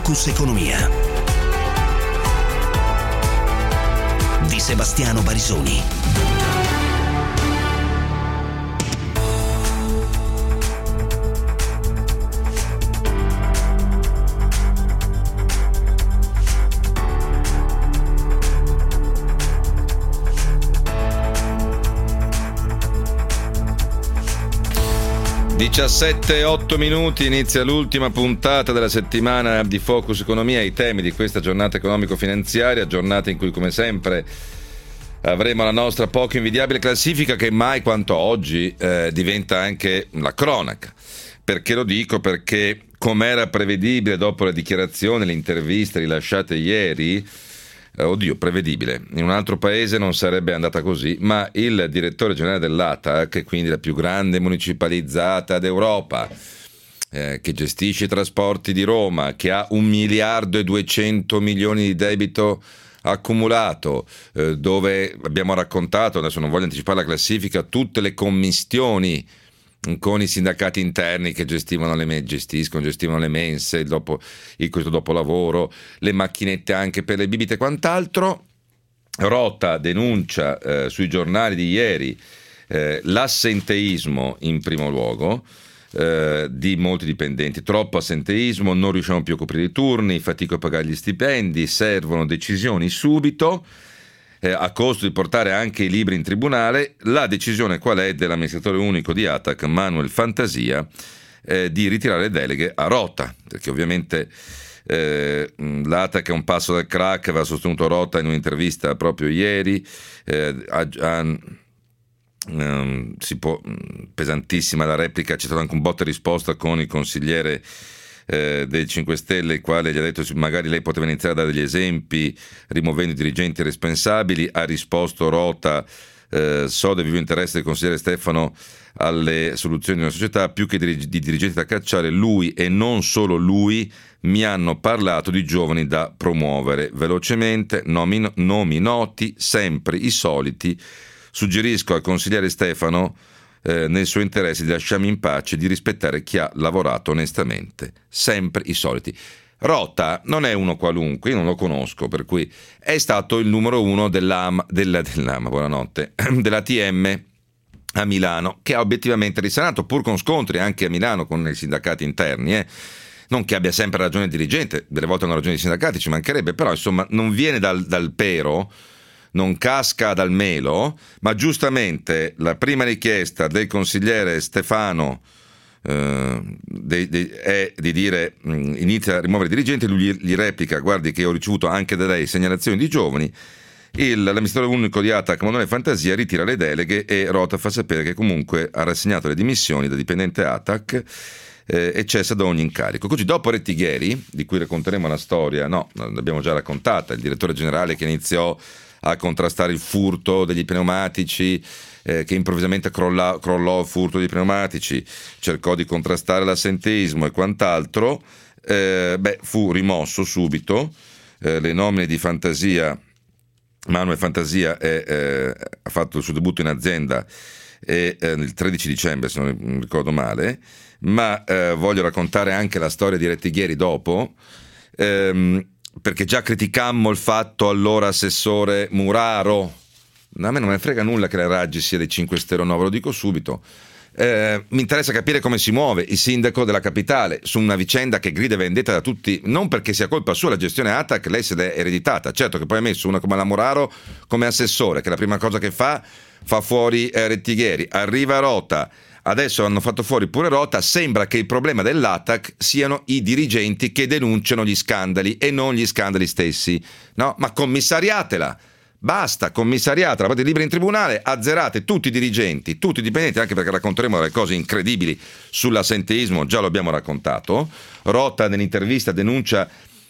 Focus Economia di Sebastiano Barisoni. Diciassette 8 minuti, inizia l'ultima puntata della settimana di Focus Economia. I temi di questa giornata economico-finanziaria, giornata in cui come sempre avremo la nostra poco invidiabile classifica che mai quanto oggi diventa anche la cronaca. Perché lo dico? Perché com'era prevedibile dopo le dichiarazioni, le interviste rilasciate ieri, prevedibile, in un altro paese non sarebbe andata così, ma il direttore generale dell'ATAC, quindi la più grande municipalizzata d'Europa, che gestisce i trasporti di Roma, che ha 1.200 milioni di debito accumulato, dove abbiamo raccontato, adesso non voglio anticipare la classifica, tutte le commistioni con i sindacati interni che gestivano le mense, questo dopolavoro, le macchinette anche per le bibite e quant'altro. Rota denuncia sui giornali di ieri l'assenteismo in primo luogo di molti dipendenti, troppo assenteismo, non riusciamo più a coprire i turni, fatico a pagare gli stipendi, servono decisioni subito, a costo di portare anche i libri in tribunale. La decisione qual è dell'amministratore unico di ATAC, Manuel Fantasia, di ritirare le deleghe a Rota, perché ovviamente l'ATAC è un passo dal crack, aveva sostenuto Rota in un'intervista proprio ieri, pesantissima la replica, c'è stato anche un botta e risposta con il consigliere dei 5 Stelle, il quale gli ha detto magari lei poteva iniziare a dare degli esempi rimuovendo i dirigenti responsabili. Ha risposto Rota: so del vivo interesse del consigliere Stefano alle soluzioni di una società, più che di dirigenti da cacciare, lui e non solo lui mi hanno parlato di giovani da promuovere velocemente, nomi noti, sempre i soliti. Suggerisco al consigliere Stefano, nel suo interesse, di lasciarmi in pace, di rispettare chi ha lavorato onestamente, sempre i soliti. Rota non è uno qualunque, io non lo conosco, per cui è stato il numero uno buonanotte, dell'ATM a Milano, che ha obiettivamente risanato, pur con scontri anche a Milano con i sindacati interni, non che abbia sempre ragione il dirigente, delle volte hanno ragione i sindacati, ci mancherebbe, però insomma non viene dal pero, non casca dal melo, ma giustamente la prima richiesta del consigliere Stefano è di dire inizia a rimuovere i dirigenti. Lui gli replica: guardi che ho ricevuto anche da lei segnalazioni di giovani. L'amministratore unico di ATAC, Manuel Fantasia, ritira le deleghe e Rota fa sapere che comunque ha rassegnato le dimissioni da dipendente ATAC e cessa da ogni incarico. Così, dopo Rettighieri, di cui racconteremo la storia, l'abbiamo già raccontata, il direttore generale che iniziò a contrastare il furto degli pneumatici, che improvvisamente crollò il furto dei pneumatici, cercò di contrastare l'assenteismo e quant'altro, fu rimosso subito. Le nomine di Fantasia, Manuel Fantasia ha fatto il suo debutto in azienda il 13 dicembre, se non ricordo male, ma voglio raccontare anche la storia di Rettighieri dopo, perché già criticammo il fatto allora assessore Muraro. A me non me ne frega nulla che la Raggi sia dei 5 Stelle o no, ve lo dico subito. Mi interessa capire come si muove il sindaco della capitale su una vicenda che grida vendetta da tutti, non perché sia colpa sua la gestione ATAC, lei se l'è ereditata. Certo che poi ha messo una come la Muraro come assessore, che la prima cosa che fa fuori Rettighieri, arriva Rota. Adesso hanno fatto fuori pure Rota, sembra che il problema dell'ATAC siano i dirigenti che denunciano gli scandali e non gli scandali stessi. No, ma commissariatela! Basta, commissariatela, fate liberi in tribunale, azzerate tutti i dirigenti, tutti i dipendenti, anche perché racconteremo delle cose incredibili sull'assenteismo, già lo abbiamo raccontato. Rota nell'intervista denuncia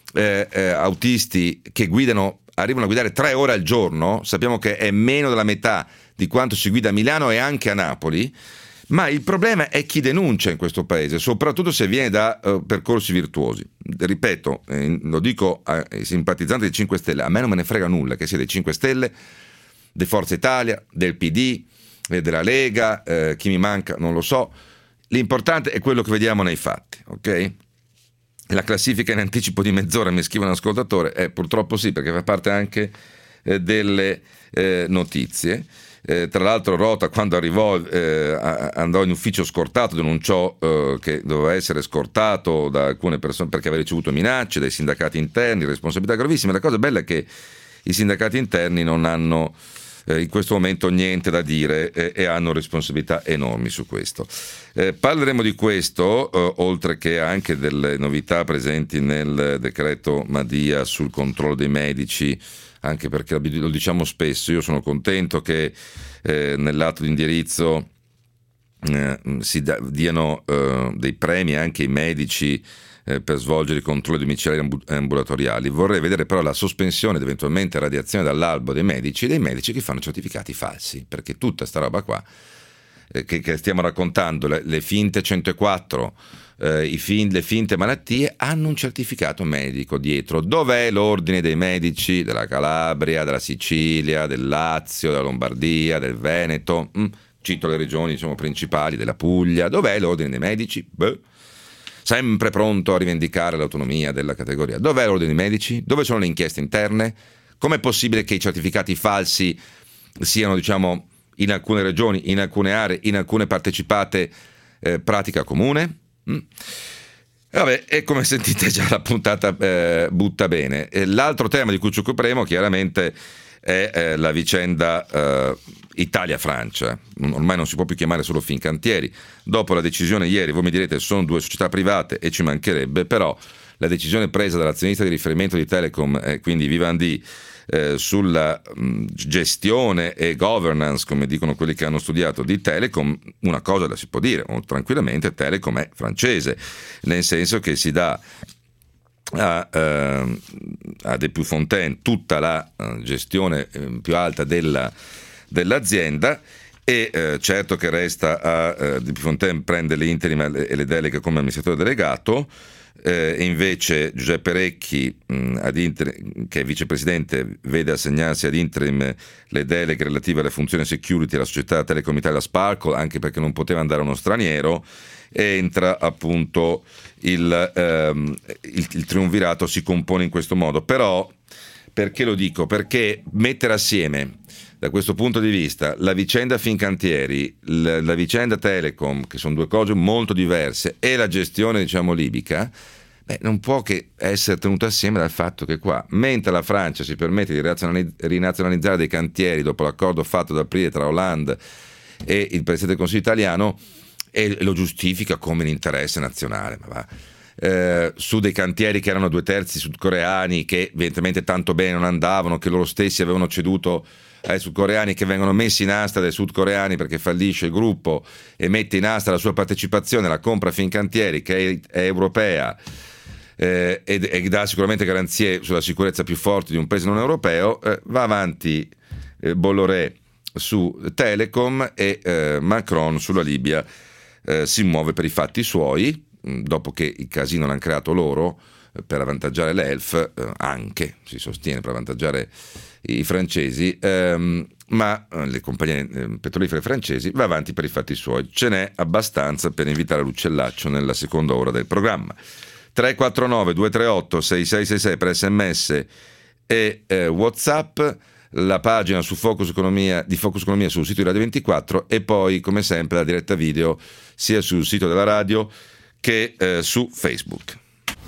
autisti che arrivano a guidare 3 ore al giorno, sappiamo che è meno della metà di quanto si guida a Milano e anche a Napoli. Ma il problema è chi denuncia in questo paese, soprattutto se viene da percorsi virtuosi. Ripeto, lo dico ai simpatizzanti dei 5 Stelle, a me non me ne frega nulla che sia dei 5 Stelle, di Forza Italia, del PD, della Lega, chi mi manca non lo so. L'importante è quello che vediamo nei fatti, ok? la classifica in anticipo di mezz'ora, mi scrive un ascoltatore, purtroppo sì, perché fa parte anche delle notizie. Tra l'altro Rota, quando arrivò, andò in ufficio scortato, denunciò che doveva essere scortato da alcune persone perché aveva ricevuto minacce dai sindacati interni, responsabilità gravissime. La cosa bella è che i sindacati interni non hanno in questo momento niente da dire e hanno responsabilità enormi su questo. Parleremo di questo, oltre che anche delle novità presenti nel decreto Madia sul controllo dei medici, anche perché lo diciamo spesso, io sono contento che nell'atto di indirizzo diano dei premi anche ai medici per svolgere i controlli domiciliari ambulatoriali. Vorrei vedere però la sospensione ed eventualmente radiazione dall'albo dei medici che fanno certificati falsi, perché tutta sta roba qua che stiamo raccontando, le finte 104, le finte malattie, hanno un certificato medico dietro. Dov'è l'ordine dei medici della Calabria, della Sicilia, del Lazio, della Lombardia, del Veneto? Cito le regioni, diciamo, principali, della Puglia. Dov'è l'ordine dei medici? Sempre pronto a rivendicare l'autonomia della categoria. Dov'è l'ordine dei medici? Dove sono le inchieste interne? Com'è possibile che i certificati falsi siano, diciamo, in alcune regioni, in alcune aree, in alcune partecipate pratica comune? Vabbè, e come sentite già la puntata butta bene. L'altro tema di cui ci occuperemo chiaramente è la vicenda Italia-Francia. Ormai non si può più chiamare solo Fincantieri. Dopo la decisione ieri, voi mi direte, sono due società private e ci mancherebbe, però la decisione presa dall'azionista di riferimento di Telecom, quindi Vivendi, sulla gestione e governance, come dicono quelli che hanno studiato, di Telecom, una cosa la si può dire tranquillamente: Telecom è francese, nel senso che si dà a Depuy Fontaine tutta la gestione più alta dell'azienda, e certo che resta a Depuy Fontaine prende le interim e le deleghe come amministratore delegato. E invece Giuseppe Recchi, che è vicepresidente, vede assegnarsi ad interim le deleghe relative alle funzioni security alla società Telecom Italia Sparkle, anche perché non poteva andare uno straniero, e entra appunto il triumvirato, si compone in questo modo. Però perché lo dico? Perché mettere assieme da questo punto di vista la vicenda Fincantieri, la vicenda Telecom, che sono due cose molto diverse, e la gestione, diciamo, libica, non può che essere tenuto assieme dal fatto che qua, mentre la Francia si permette di rinazionalizzare dei cantieri dopo l'accordo fatto ad aprile tra Hollande e il Presidente del Consiglio italiano, e lo giustifica come un interesse nazionale, su dei cantieri che erano 2/3 sudcoreani, che evidentemente tanto bene non andavano, che loro stessi avevano ceduto ai sudcoreani, che vengono messi in asta dai sudcoreani perché fallisce il gruppo e mette in asta la sua partecipazione alla compra Fincantieri, che è europea, e dà sicuramente garanzie sulla sicurezza più forti di un paese non europeo. Va avanti Bolloré su Telecom, e Macron sulla Libia si muove per i fatti suoi, dopo che il casino l'hanno creato loro per avvantaggiare l'Elf, anche si sostiene per avvantaggiare i francesi, ma le compagnie petrolifere francesi. Va avanti per i fatti suoi. Ce n'è abbastanza per invitare l'uccellaccio nella seconda ora del programma. 349 238 6666 per SMS e WhatsApp, la pagina su Focus Economia, di Focus Economia sul sito di Radio 24, e poi come sempre la diretta video sia sul sito della radio che su Facebook.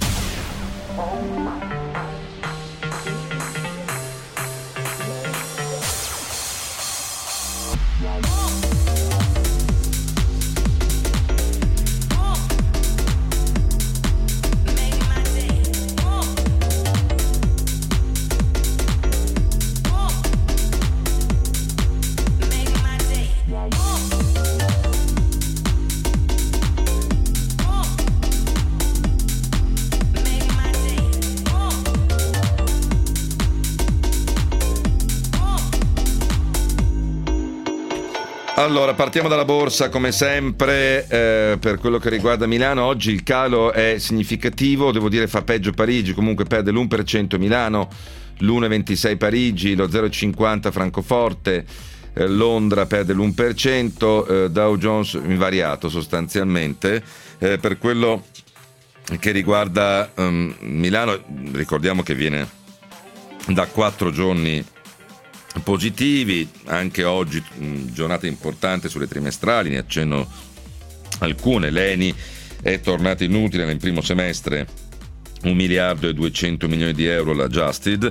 Allora, partiamo dalla borsa come sempre. Per quello che riguarda Milano, oggi il calo è significativo, devo dire fa peggio Parigi, comunque perde l'1% Milano, l'1,26 Parigi, lo 0,50 Francoforte, Londra perde l'1%, Dow Jones invariato sostanzialmente. Per quello che riguarda Milano. Ricordiamo che viene da 4 giorni positivi, anche oggi giornata importante sulle trimestrali, ne accenno alcune. L'ENI è tornata inutile nel primo semestre, 1 miliardo e 200 milioni di euro l'adjusted,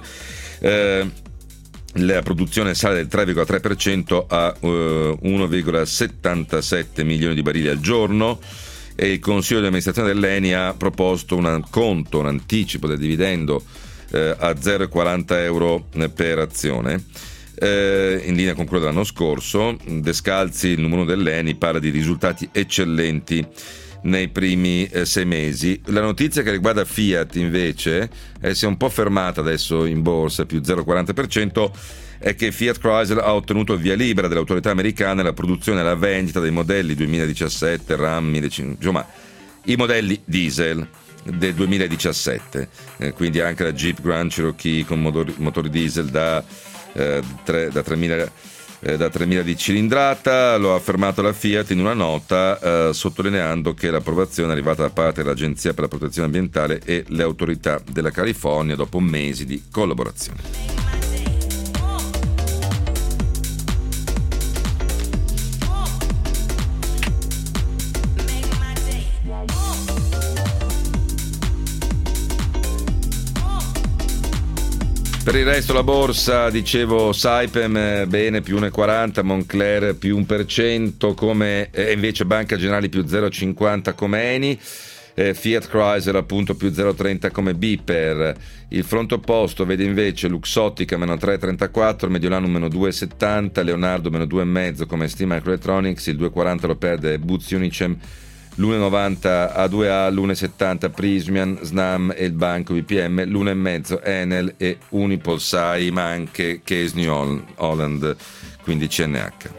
la produzione sale del 3,3% a 1,77 milioni di barili al giorno, e il Consiglio di amministrazione dell'ENI ha proposto un anticipo del dividendo a 0,40 euro per azione, in linea con quello dell'anno scorso. Descalzi, il numero 1 dell'ENI, parla di risultati eccellenti nei primi 6 mesi. La notizia che riguarda Fiat invece si è un po' fermata adesso in borsa, più 0,40%, è che Fiat Chrysler ha ottenuto il via libera dell'autorità americana alla produzione e alla vendita dei modelli 2017, RAM 1500, insomma i modelli diesel del 2017, quindi anche la Jeep Grand Cherokee con motori diesel da 3.000 di cilindrata. Lo ha affermato la Fiat in una nota, sottolineando che l'approvazione è arrivata da parte dell'Agenzia per la protezione ambientale e le autorità della California dopo mesi di collaborazione. Per il resto la borsa, dicevo, Saipem bene più 1,40, Moncler più 1%, come invece Banca Generali più 0,50 come Eni, Fiat Chrysler appunto più 0,30 come Biper. Il fronte opposto vede invece Luxottica meno 3,34, Mediolanum meno 2,70, Leonardo meno 2,5 come Steam Microelectronics, il 2,40 lo perde Boots Unicem, l'1,90 A2A, l'1,70 Prysmian, Snam e il Banco BPM, l'1,5 Enel e Unipolsai, ma anche Case New Holland, quindi CNH.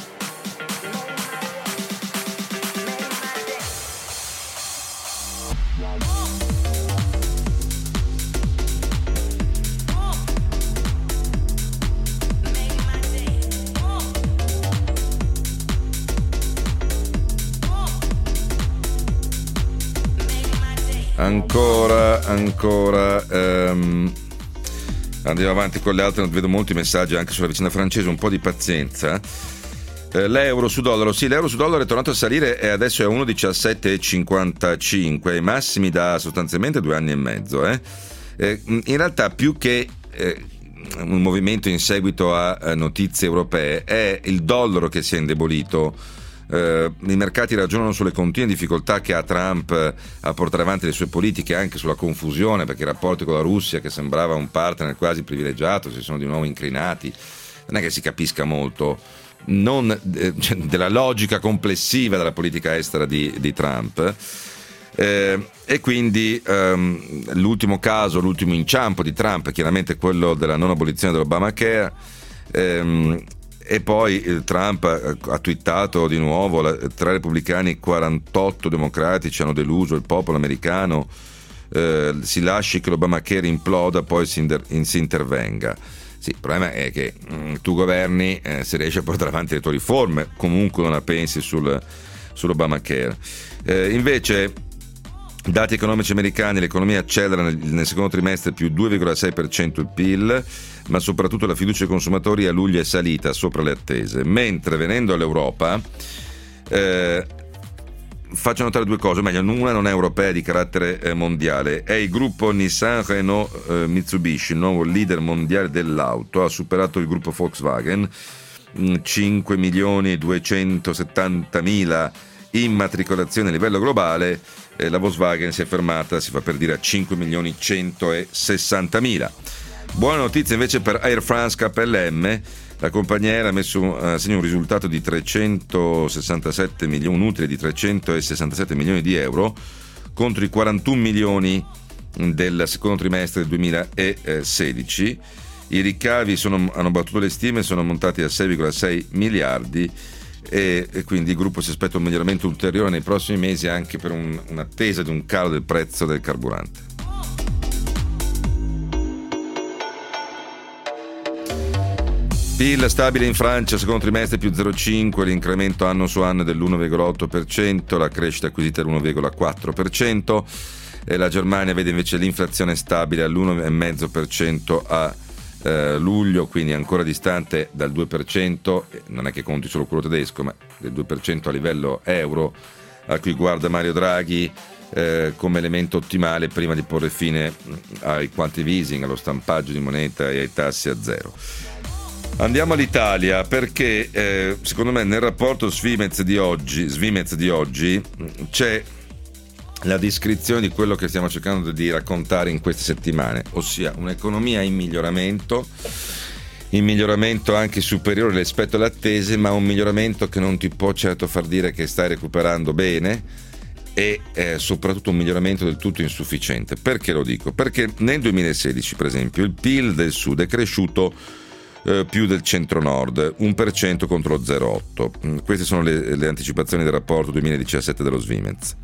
Ancora andiamo avanti con le altre, vedo molti messaggi anche sulla vicenda francese, un po' di pazienza. L'euro su dollaro, sì, l'euro su dollaro è tornato a salire e adesso è a 1,1755, ai massimi da sostanzialmente 2 anni e mezzo. In realtà più che un movimento in seguito a notizie europee, è il dollaro che si è indebolito. I mercati ragionano sulle continue difficoltà che ha Trump a portare avanti le sue politiche, anche sulla confusione, perché i rapporti con la Russia, che sembrava un partner quasi privilegiato, si sono di nuovo incrinati. Non è che si capisca molto della logica complessiva della politica estera di Trump, e quindi l'ultimo inciampo di Trump è chiaramente quello della non abolizione dell'Obamacare. E poi Trump ha twittato di nuovo: 3 repubblicani, 48 democratici hanno deluso il popolo americano, si lasci che l'Obamacare imploda, poi si intervenga. Sì, il problema è che tu governi se riesci a portare avanti le tue riforme, comunque non la pensi sull'Obamacare. Invece dati economici americani, l'economia accelera nel secondo trimestre più 2,6% il PIL, ma soprattutto la fiducia dei consumatori a luglio è salita sopra le attese. Mentre venendo all'Europa, faccio notare 2 cose, meglio, una non è europea, di carattere mondiale. È il gruppo Nissan Renault Mitsubishi, il nuovo leader mondiale dell'auto, ha superato il gruppo Volkswagen, 5.270.000 immatricolazioni a livello globale. La Volkswagen si è fermata, si fa per dire, a 5.160.000. Buona notizia invece per Air France KLM. La compagnia aerea ha messo a segno un risultato di 367 milioni, un utile di 367 milioni di euro contro i 41 milioni del secondo trimestre del 2016. I ricavi hanno battuto le stime, sono ammontati a 6,6 miliardi e quindi il gruppo si aspetta un miglioramento ulteriore nei prossimi mesi, anche per un'attesa di un calo del prezzo del carburante. PIL stabile in Francia, secondo trimestre più 0,5, l'incremento anno su anno è dell'1,8%, la crescita acquisita è l'1,4%. La Germania vede invece l'inflazione stabile all'1,5% a luglio, quindi ancora distante dal 2%, non è che conti solo quello tedesco, ma del 2% a livello euro, a cui guarda Mario Draghi come elemento ottimale prima di porre fine ai quantitative easing, allo stampaggio di moneta e ai tassi a zero. Andiamo all'Italia, perché secondo me nel rapporto Svimez di oggi c'è la descrizione di quello che stiamo cercando di raccontare in queste settimane, ossia un'economia in miglioramento anche superiore rispetto alle attese, ma un miglioramento che non ti può certo far dire che stai recuperando bene, e soprattutto un miglioramento del tutto insufficiente. Perché lo dico? Perché nel 2016, per esempio, il PIL del Sud è cresciuto più del centro-nord, 1% contro lo 0,8%. Queste sono le anticipazioni del rapporto 2017 dello Svimez.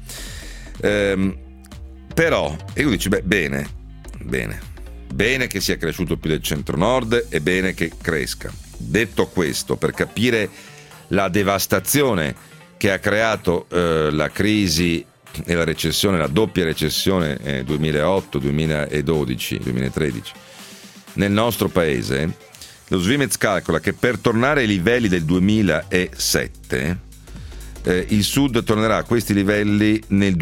Però, e tu dici, bene che sia cresciuto più del centro-nord, e bene che cresca. Detto questo, per capire la devastazione che ha creato la crisi e la recessione, la doppia recessione 2008, 2012, 2013 nel nostro paese, lo Svimez calcola che per tornare ai livelli del 2007 il Sud tornerà a questi livelli nel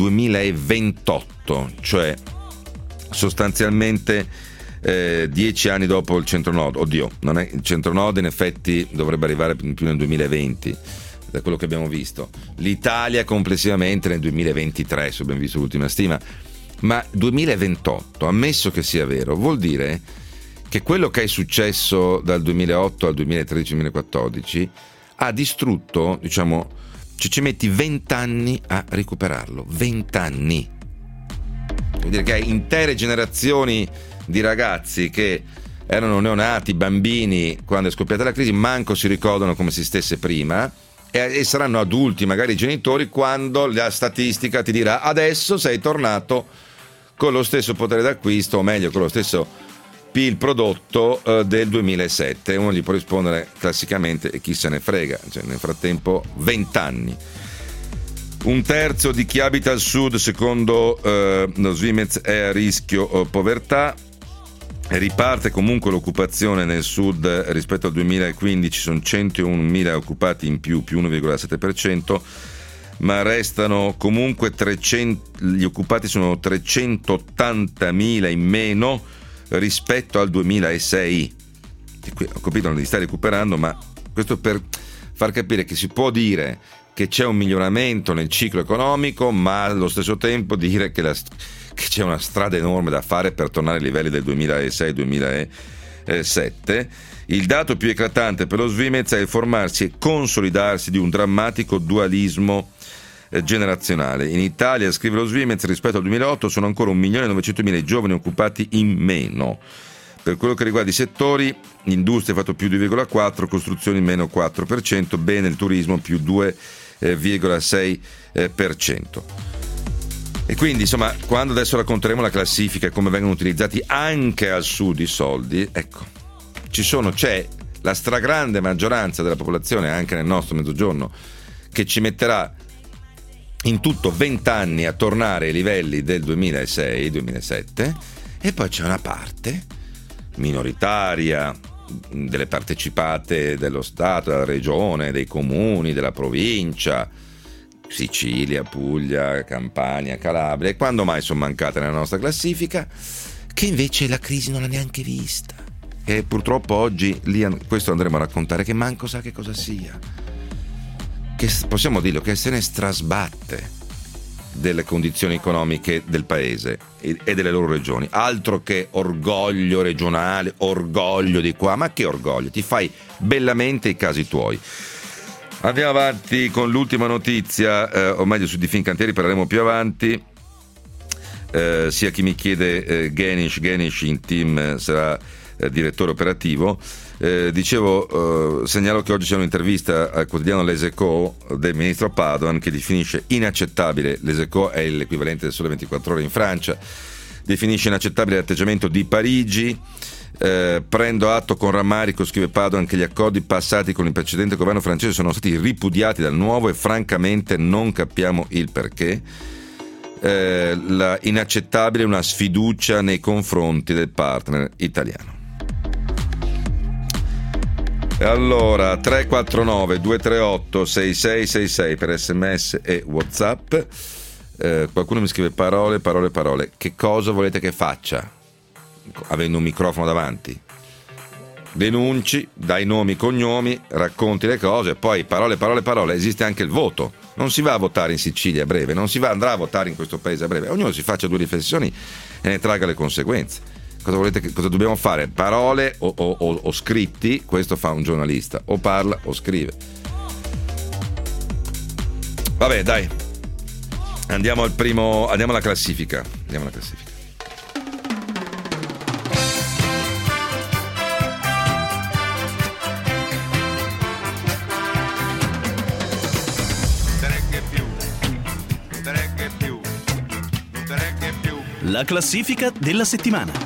2028, cioè sostanzialmente 10 anni dopo il centro-nord. Oddio, non è il centro-nord, in effetti dovrebbe arrivare più nel 2020, da quello che abbiamo visto. L'Italia complessivamente nel 2023, se abbiamo visto l'ultima stima, ma 2028, ammesso che sia vero, vuol dire che quello che è successo dal 2008 al 2013-2014 ha distrutto, diciamo, ci metti 20 anni a recuperarlo, 20 anni. Vuol dire che hai intere generazioni di ragazzi che erano neonati, bambini, quando è scoppiata la crisi, manco si ricordano come si stesse prima, e saranno adulti, magari genitori, quando la statistica ti dirà adesso sei tornato con lo stesso potere d'acquisto, o meglio con lo stesso PIL prodotto del 2007. Uno gli può rispondere classicamente e chi se ne frega, cioè, nel frattempo 20 anni. Un terzo di chi abita al sud, secondo lo Svimez, è a rischio povertà. Riparte comunque l'occupazione nel sud rispetto al 2015, sono 101.000 occupati in più 1,7%, ma restano comunque gli occupati sono 380.000 in meno rispetto al 2006. Ho capito, non li stai recuperando, ma questo per far capire che si può dire che c'è un miglioramento nel ciclo economico, ma allo stesso tempo dire che c'è una strada enorme da fare per tornare ai livelli del 2006-2007. Il dato più eclatante per lo Svimez è il formarsi e consolidarsi di un drammatico dualismo generazionale. In Italia, scrive lo Svimez, rispetto al 2008 sono ancora 1.900.000 i giovani occupati in meno. Per quello che riguarda i settori, l'industria ha fatto più 2,4%, costruzioni meno 4%, bene il turismo più 2,6%. E quindi, insomma, quando adesso racconteremo la classifica e come vengono utilizzati anche al sud i soldi, ecco, c'è la stragrande maggioranza della popolazione, anche nel nostro mezzogiorno, che ci metterà in tutto 20 anni a tornare ai livelli del 2006-2007, e poi c'è una parte minoritaria delle partecipate dello Stato, della regione, dei comuni, della provincia, Sicilia, Puglia, Campania, Calabria, e quando mai sono mancate nella nostra classifica, che invece la crisi non l'ha neanche vista, e purtroppo oggi questo andremo a raccontare, che manco sa che cosa sia, che possiamo dirlo, che se ne strasbatte delle condizioni economiche del paese e delle loro regioni. Altro che orgoglio regionale, orgoglio di qua, ma che orgoglio, ti fai bellamente i casi tuoi. Andiamo avanti con l'ultima notizia, o meglio su di Fincantieri parleremo più avanti. Sia chi mi chiede Genish in team sarà direttore operativo. Segnalo che oggi c'è un'intervista al quotidiano Les Echos del ministro Padoan, che definisce inaccettabile, Les Echos è l'equivalente del Sole 24 Ore in Francia, definisce inaccettabile l'atteggiamento di Parigi. Prendo atto con rammarico, scrive Padoan, che gli accordi passati con il precedente governo francese sono stati ripudiati dal nuovo e francamente non capiamo il perché. la inaccettabile una sfiducia nei confronti del partner italiano. E allora 349 238 6666 per SMS e WhatsApp. Qualcuno mi scrive parole. Che cosa volete che faccia? Avendo un microfono davanti, denunci, dai nomi, cognomi, racconti le cose, poi parole. Esiste anche il voto. Non si va a votare in Sicilia a breve, non si andrà a votare in questo paese a breve. Ognuno si faccia 2 riflessioni e ne traga le conseguenze. Cosa dobbiamo fare? Parole o scritti? Questo fa un giornalista, o parla o scrive. Vabbè, dai, andiamo alla classifica. La classifica della settimana.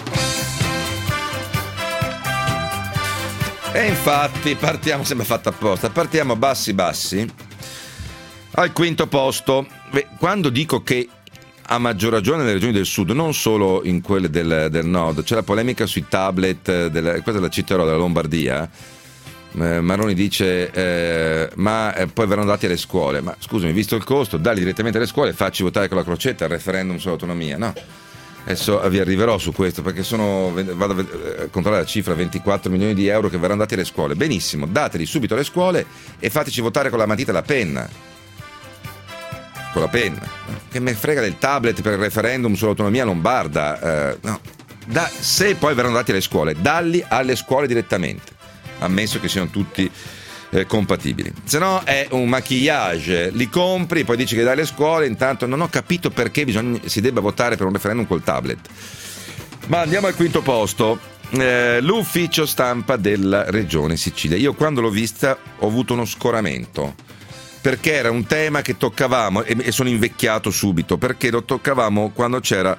E infatti partiamo, sembra fatta apposta, partiamo bassi, al quinto posto. Quando dico che a maggior ragione nelle regioni del sud, non solo in quelle del nord, c'è la polemica sui tablet, questa la citerò, della Lombardia. Maroni dice ma poi verranno dati alle scuole. Ma scusami, visto il costo, dalli direttamente alle scuole, facci votare con la crocetta il referendum sull'autonomia. No, adesso vi arriverò su questo, perché vado a controllare la cifra, 24 milioni di euro che verranno dati alle scuole. Benissimo, dateli subito alle scuole e fateci votare con la matita e la penna. Con la penna. Che me frega del tablet per il referendum sull'autonomia lombarda. No. Se poi verranno dati alle scuole, dalli alle scuole direttamente, ammesso che siano tutti compatibili. Se no è un maquillage, li compri, poi dici che dai alle scuole, intanto non ho capito perché si debba votare per un referendum col tablet. Ma andiamo al quinto posto. L'ufficio stampa della Regione Sicilia. Io quando l'ho vista ho avuto uno scoramento, perché era un tema che toccavamo, e sono invecchiato subito, perché lo toccavamo quando c'era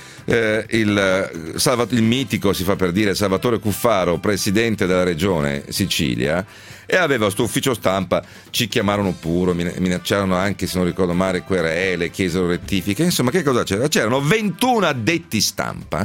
il mitico, si fa per dire, Salvatore Cuffaro, presidente della Regione Sicilia, e aveva sto ufficio stampa. Ci chiamarono pure, minacciarono anche, se non ricordo male, querele, chiesero rettifiche. Insomma, che cosa c'era? C'erano 21 addetti stampa,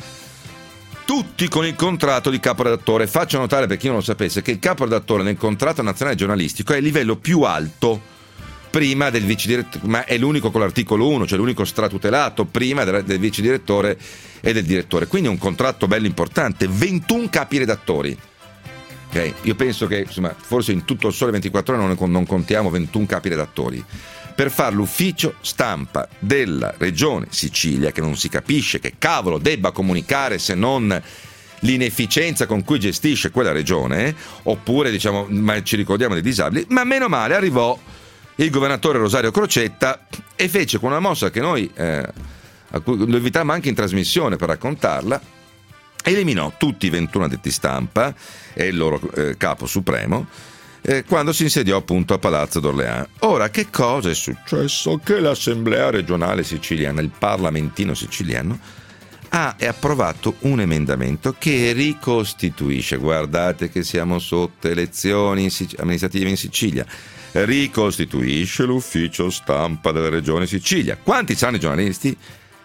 tutti con il contratto di caporedattore. Faccio notare, per chi non lo sapesse, che il caporedattore nel contratto nazionale giornalistico è il livello più alto prima del vice direttore, ma è l'unico con l'articolo 1, cioè l'unico stratutelato prima del vice direttore e del direttore. Quindi è un contratto bello importante. 21 capi redattori. Okay? Io penso che, insomma, forse in tutto il Sole 24 Ore non contiamo 21 capi redattori. Per fare l'ufficio stampa della Regione Sicilia, che non si capisce che cavolo debba comunicare se non l'inefficienza con cui gestisce quella regione, oppure diciamo, ma ci ricordiamo dei disabili, ma meno male arrivò il governatore Rosario Crocetta e fece con una mossa che noi a cui lo invitammo anche in trasmissione per raccontarla, eliminò tutti i 21 addetti stampa e il loro capo supremo quando si insediò appunto a Palazzo d'Orléans. Ora, che cosa è successo? Che l'Assemblea regionale siciliana, il parlamentino siciliano, ha approvato un emendamento che ricostituisce, guardate che siamo sotto elezioni amministrative in Sicilia, ricostituisce l'ufficio stampa della Regione Sicilia. Quanti saranno i giornalisti?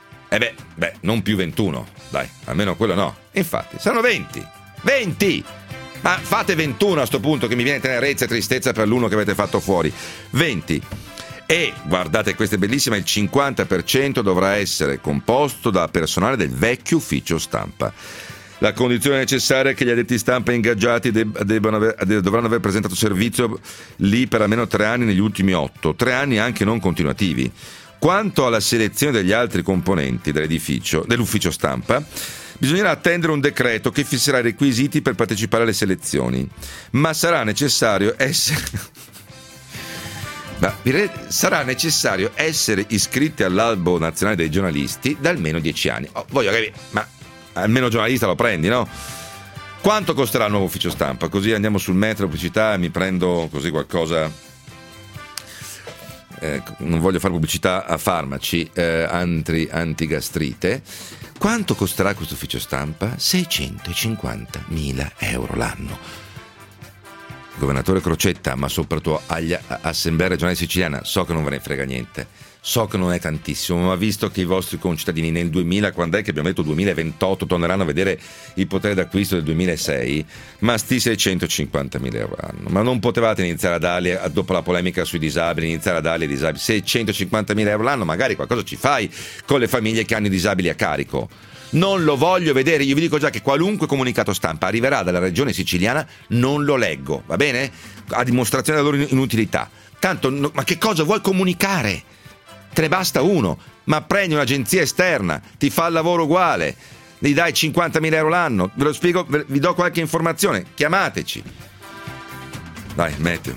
Non più 21, dai, almeno quello no. Infatti, saranno 20! Ma fate 21 a sto punto, che mi viene tenerezza e tristezza per l'uno che avete fatto fuori. 20. E, guardate, questa è bellissima, il 50% dovrà essere composto da personale del vecchio ufficio stampa. La condizione necessaria è che gli addetti stampa ingaggiati dovranno aver presentato servizio lì per almeno 3 anni negli ultimi 8, 3 anni anche non continuativi. Quanto alla selezione degli altri componenti dell'ufficio stampa, bisognerà attendere un decreto che fisserà i requisiti per partecipare alle selezioni, ma sarà necessario essere iscritti all'albo nazionale dei giornalisti da almeno 10 anni. Voglio capire, ma almeno giornalista lo prendi, no? Quanto costerà il nuovo ufficio stampa? Così andiamo sul metro pubblicità e mi prendo così qualcosa. Non voglio fare pubblicità a farmaci antigastrite. Quanto costerà questo ufficio stampa? 650.000 euro l'anno. Governatore Crocetta, ma soprattutto all'Assemblea regionale siciliana, so che non ve ne frega niente. So che non è tantissimo, ma visto che i vostri concittadini nel 2000, quando è che abbiamo detto 2028, torneranno a vedere il potere d'acquisto del 2006, ma sti 650.000 euro l'anno. Ma non potevate iniziare a darli, dopo la polemica sui disabili, iniziare a darli ai disabili 650.000 euro l'anno, magari qualcosa ci fai con le famiglie che hanno i disabili a carico. Non lo voglio vedere, io vi dico già che qualunque comunicato stampa arriverà dalla regione siciliana non lo leggo, va bene? A dimostrazione della loro inutilità. Tanto, ma che cosa vuoi comunicare? Te ne basta uno, ma prendi un'agenzia esterna, ti fa il lavoro uguale, gli dai 50.000 euro l'anno, ve lo spiego, vi do qualche informazione, chiamateci. Dai, meteo.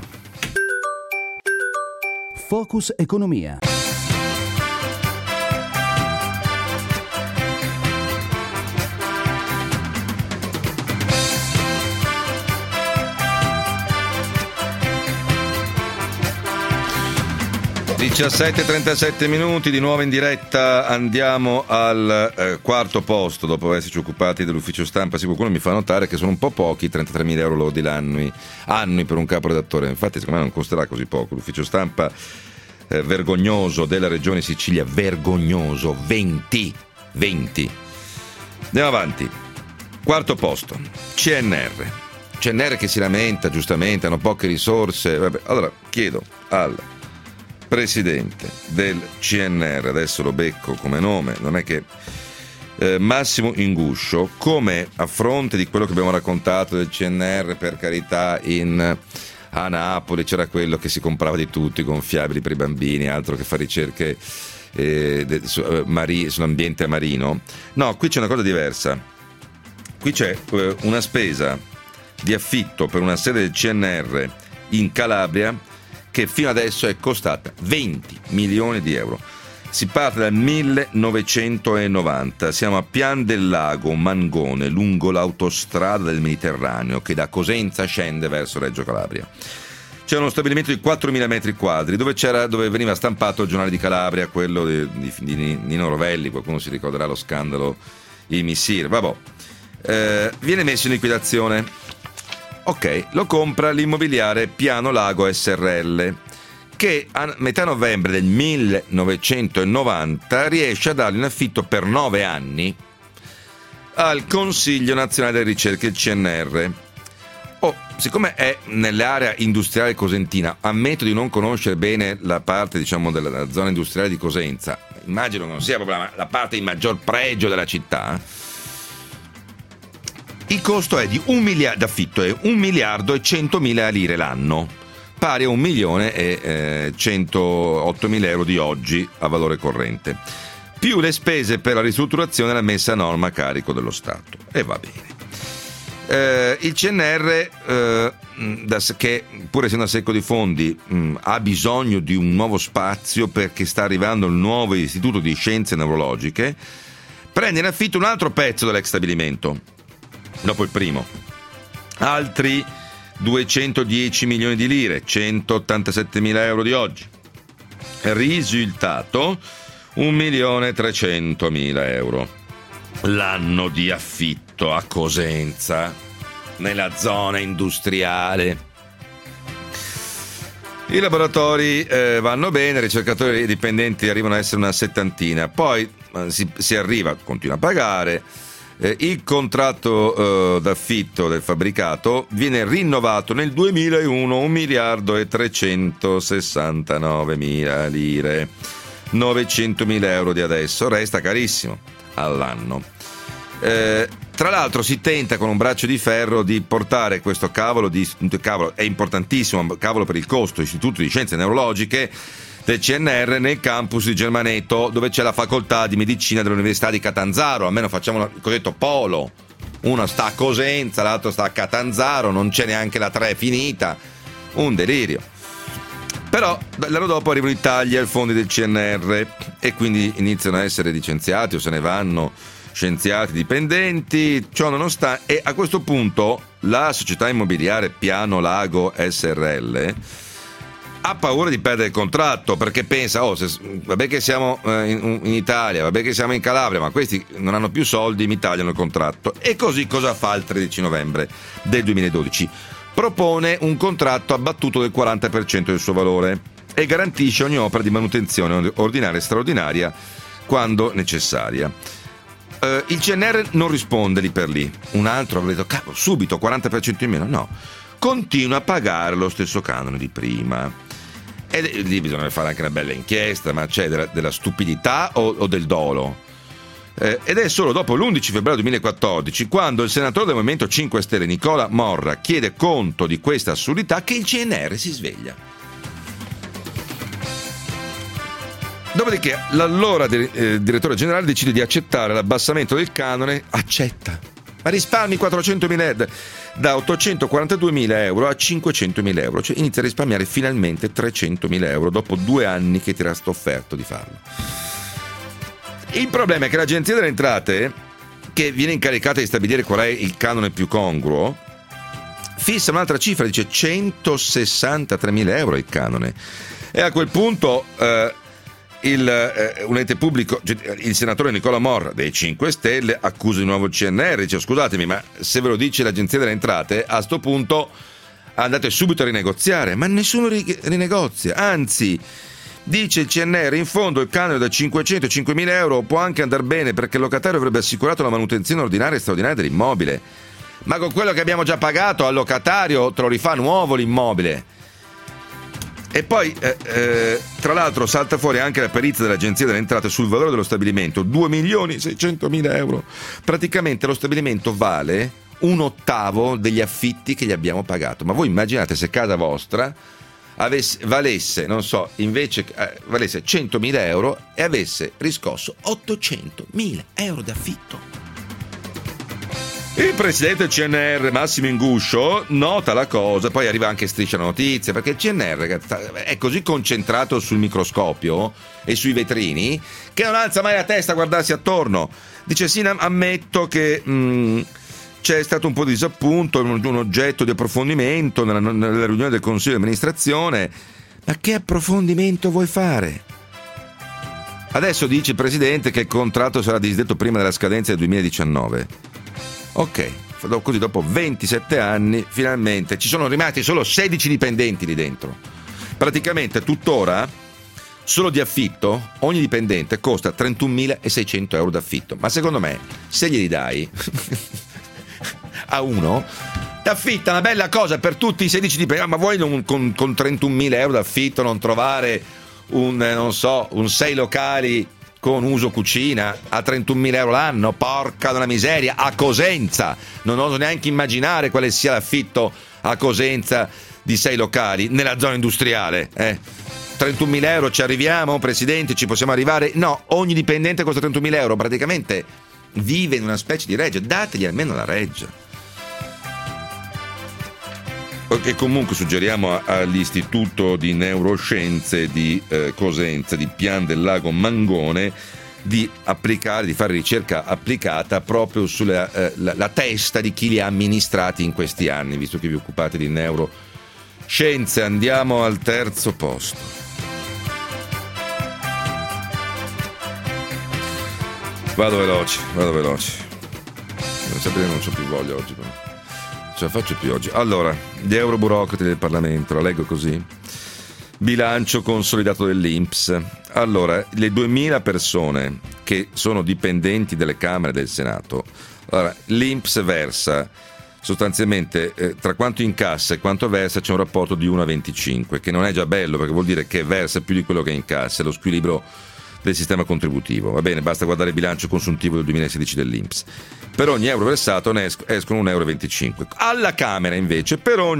Focus Economia. 17:37 minuti, di nuovo in diretta, andiamo al quarto posto dopo esserci occupati dell'ufficio stampa. Sì, qualcuno mi fa notare che sono un po' pochi 33.000 euro lordi annui per un caporedattore, infatti secondo me non costerà così poco. L'ufficio stampa vergognoso della regione Sicilia, vergognoso, 20. Andiamo avanti, quarto posto, CNR che si lamenta giustamente, hanno poche risorse. Vabbè, allora chiedo al presidente del CNR, adesso lo becco come nome, non è che Massimo Inguscio, come a fronte di quello che abbiamo raccontato del CNR, per carità, a Napoli c'era quello che si comprava di tutto, i gonfiabili per i bambini, altro che fare ricerche sull'ambiente marino. No, qui c'è una cosa diversa, qui c'è una spesa di affitto per una sede del CNR in Calabria che fino adesso è costata 20 milioni di euro. Si parte dal 1990, siamo a Pian del Lago, Mangone, lungo l'autostrada del Mediterraneo che da Cosenza scende verso Reggio Calabria. C'è uno stabilimento di 4.000 metri quadri dove veniva stampato il giornale di Calabria, quello di Nino Rovelli, qualcuno si ricorderà lo scandalo i missili. Viene messo in liquidazione. Ok, lo compra l'immobiliare Piano Lago SRL, che a metà novembre del 1990 riesce a dargli in affitto per 9 anni al Consiglio Nazionale delle Ricerche, il CNR. Siccome è nell'area industriale cosentina, ammetto di non conoscere bene la parte, diciamo, della zona industriale di Cosenza, immagino che non sia proprio la parte di maggior pregio della città. Il costo è di d'affitto è 1.100.000 lire l'anno, pari a 1.108.000 euro di oggi a valore corrente, più le spese per la ristrutturazione e la messa a norma a carico dello Stato. E va bene. Il CNR, che pur essendo a secco di fondi, ha bisogno di un nuovo spazio perché sta arrivando il nuovo istituto di scienze neurologiche, prende in affitto un altro pezzo dell'ex stabilimento. Dopo il primo, altri 210 milioni di lire, 187.000 euro di oggi. Risultato 1.300.000 euro l'anno di affitto a Cosenza, nella zona industriale. I laboratori vanno bene, i ricercatori e i dipendenti arrivano ad essere una settantina, poi si arriva, continua a pagare. Il contratto d'affitto del fabbricato viene rinnovato nel 2001, 1.369.000 lire, 900.000 euro di adesso, resta carissimo all'anno. Tra l'altro si tenta con un braccio di ferro di portare questo cavolo, è importantissimo, cavolo per il costo, Istituto di Scienze Neurologiche del CNR nel campus di Germaneto, dove c'è la facoltà di medicina dell'Università di Catanzaro. Almeno facciamo il cosiddetto polo, uno sta a Cosenza, l'altro sta a Catanzaro, non c'è neanche la 3 finita, un delirio. Però l'anno dopo arrivano i tagli ai fondi del CNR e quindi iniziano a essere licenziati o se ne vanno scienziati dipendenti, ciò nonostante, e a questo punto la società immobiliare Piano Lago SRL ha paura di perdere il contratto, perché pensa, vabbè che siamo in Italia, vabbè che siamo in Calabria, ma questi non hanno più soldi, mi tagliano il contratto. E così cosa fa il 13 novembre del 2012? Propone un contratto abbattuto del 40% del suo valore e garantisce ogni opera di manutenzione ordinaria e straordinaria quando necessaria. Il CNR non risponde lì per lì. Un altro avrebbe detto, cavolo, subito 40% in meno. No, continua a pagare lo stesso canone di prima. E lì bisogna fare anche una bella inchiesta, ma c'è della stupidità o del dolo? Ed è solo dopo l'11 febbraio 2014, quando il senatore del Movimento 5 Stelle Nicola Morra chiede conto di questa assurdità, che il CNR si sveglia. Dopodiché l'allora direttore generale decide di accettare l'abbassamento del canone, ma risparmi 400.000 euro, da 842.000 euro a 500.000 euro, cioè inizia a risparmiare finalmente 300.000 euro dopo 2 anni che ti era stato offerto di farlo. Il problema è che l'Agenzia delle Entrate, che viene incaricata di stabilire qual è il canone più congruo, fissa un'altra cifra, dice 163.000 euro il canone, e a quel punto un ente pubblico, il senatore Nicola Morra dei 5 Stelle, accusa di nuovo il CNR, dice scusatemi, ma se ve lo dice l'Agenzia delle Entrate, a sto punto andate subito a rinegoziare. Ma nessuno rinegozia, anzi dice il CNR, in fondo il canone da 500 a 5.000 euro può anche andare bene perché il locatario avrebbe assicurato la manutenzione ordinaria e straordinaria dell'immobile. Ma con quello che abbiamo già pagato al locatario te lo rifà nuovo l'immobile. E poi tra l'altro salta fuori anche la perizia dell'Agenzia delle Entrate sul valore dello stabilimento, 2.600.000 euro. Praticamente lo stabilimento vale 1/8 degli affitti che gli abbiamo pagato. Ma voi immaginate se casa vostra valesse, non so, invece valesse 100.000 euro e avesse riscosso 800.000 euro d'affitto. Il presidente del CNR, Massimo Inguscio, nota la cosa, poi arriva anche Striscia la Notizia, perché il CNR è così concentrato sul microscopio e sui vetrini che non alza mai la testa a guardarsi attorno. Dice sì, ammetto che c'è stato un po' di disappunto, un oggetto di approfondimento nella riunione del Consiglio di amministrazione. Ma che approfondimento vuoi fare? Adesso dice il presidente che il contratto sarà disdetto prima della scadenza del 2019. Ok, così dopo 27 anni finalmente ci sono rimasti solo 16 dipendenti lì dentro. Praticamente tuttora solo di affitto ogni dipendente costa 31.600 euro d'affitto. Ma secondo me se glieli dai a uno t'affitta una bella cosa per tutti i 16 dipendenti. Ma vuoi con 31.000 euro d'affitto non trovare un 6 locali con uso cucina a 31.000 euro l'anno? Porca della miseria, a Cosenza non oso neanche immaginare quale sia l'affitto a Cosenza di 6 locali nella zona industriale. 31.000 euro ci arriviamo, presidente? Ci possiamo arrivare? No, ogni dipendente costa 31.000 euro, praticamente vive in una specie di reggia. Dategli almeno la reggia. E comunque suggeriamo all'Istituto di Neuroscienze di Cosenza, di Pian del Lago Mangone, di fare ricerca applicata proprio sulla la testa di chi li ha amministrati in questi anni, visto che vi occupate di neuroscienze. Andiamo al terzo posto. Vado veloce. Sapete che non c'ho più voglia oggi, però. Ce la faccio più oggi. Allora, gli euroburocrati del Parlamento, la leggo così. Bilancio consolidato dell'INPS. Allora, le 2.000 persone che sono dipendenti delle Camere del Senato, allora, l'INPS versa sostanzialmente tra quanto incassa e quanto versa c'è un rapporto di 1 a 25, che non è già bello perché vuol dire che versa più di quello che incassa, è lo squilibrio del sistema contributivo. Va bene, basta guardare il bilancio consuntivo del 2016 dell'INPS. Per ogni euro versato ne escono 1,25 euro. Alla Camera invece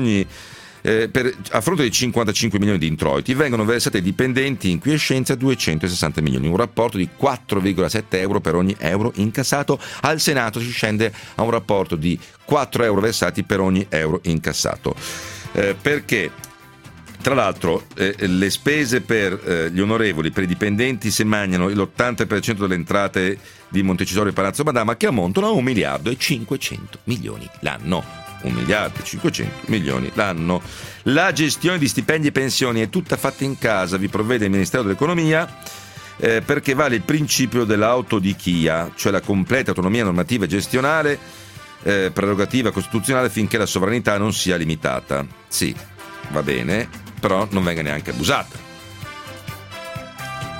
a fronte di 55 milioni di introiti vengono versati ai dipendenti in quiescenza 260 milioni, un rapporto di 4,7 euro per ogni euro incassato. Al Senato si scende a un rapporto di 4 euro versati per ogni euro incassato. Perché tra l'altro le spese per gli onorevoli, per i dipendenti, si mangiano l'80% delle entrate di Montecitorio e Palazzo Madama, che ammontano a 1.500.000.000 l'anno. 1.500.000.000 l'anno. La gestione di stipendi e pensioni è tutta fatta in casa, vi provvede il Ministero dell'Economia, perché vale il principio dell'autodichia, cioè la completa autonomia normativa e gestionale, prerogativa costituzionale finché la sovranità non sia limitata. Sì, va bene, però non venga neanche abusata.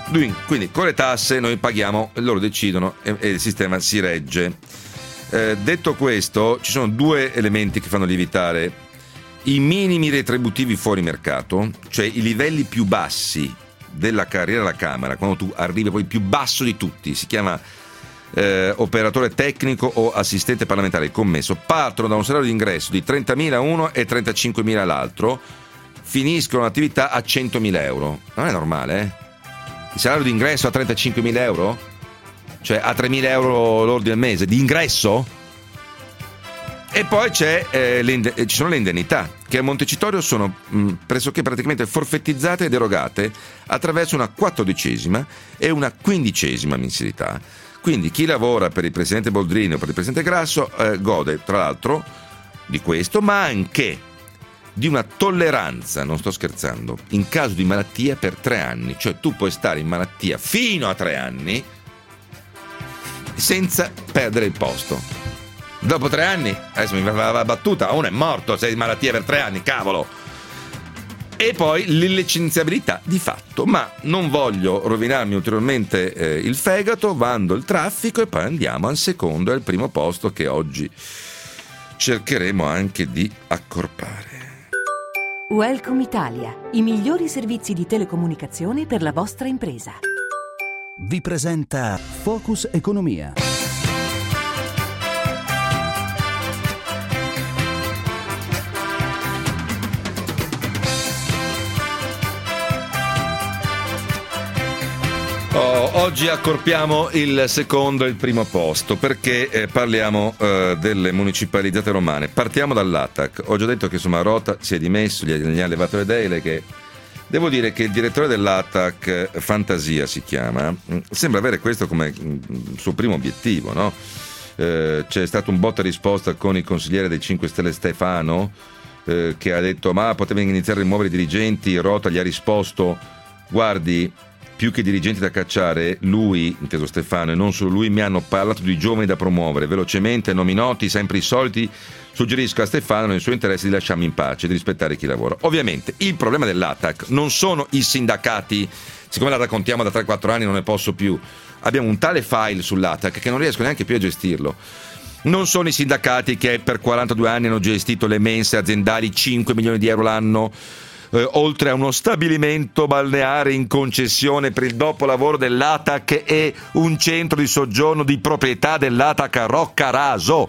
Quindi con le tasse noi paghiamo, loro decidono e il sistema si regge. Detto questo, ci sono due elementi che fanno lievitare i minimi retributivi fuori mercato, cioè i livelli più bassi della carriera alla Camera, quando tu arrivi poi più basso di tutti, si chiama operatore tecnico o assistente parlamentare, il commesso, partono da un salario di ingresso di 30.000 uno e 35.000 l'altro, finiscono l'attività a 100.000 euro. Non è normale, eh? Il salario di ingresso a 35.000 euro? Cioè a 3.000 euro lordi al mese di ingresso? E poi ci sono le indennità, che a Montecitorio sono pressoché praticamente forfettizzate ed erogate attraverso una 14ª e una 15ª mensilità. Quindi chi lavora per il presidente Boldrini o per il presidente Grasso gode tra l'altro di questo, ma anche di una tolleranza, non sto scherzando, in caso di malattia per 3 anni. Cioè tu puoi stare in malattia fino a 3 anni senza perdere il posto. Dopo 3 anni, adesso mi va la battuta, uno è morto, sei in malattia per 3 anni, cavolo. E poi l'illicenziabilità di fatto, ma non voglio rovinarmi ulteriormente il fegato, bando il traffico e poi andiamo al secondo e al primo posto che oggi cercheremo anche di accorpare. Welcome Italia, i migliori servizi di telecomunicazione per la vostra impresa. Vi presenta Focus Economia. Oggi accorpiamo il secondo e il primo posto perché parliamo delle municipalizzate romane. Partiamo dall'ATAC. Ho già detto che insomma Rota si è dimesso, gli ha levato le deleghe. Che devo dire che il direttore dell'ATAC, Fantasia si chiama, sembra avere questo come suo primo obiettivo, no? C'è stato un botta e risposta con il consigliere dei 5 Stelle Stefano che ha detto ma poteva iniziare a rimuovere i dirigenti. Rota gli ha risposto guardi, più che dirigenti da cacciare, lui, inteso Stefano, e non solo lui, mi hanno parlato di giovani da promuovere, velocemente, nomi noti, sempre i soliti. Suggerisco a Stefano, nel suo interesse, di lasciarmi in pace, di rispettare chi lavora. Ovviamente, il problema dell'ATAC non sono i sindacati, siccome la raccontiamo da 3-4 anni non ne posso più. Abbiamo un tale file sull'ATAC che non riesco neanche più a gestirlo. Non sono i sindacati che per 42 anni hanno gestito le mense aziendali, 5 milioni di euro l'anno, oltre a uno stabilimento balneare in concessione per il dopolavoro dell'ATAC e un centro di soggiorno di proprietà dell'ATAC a Roccaraso,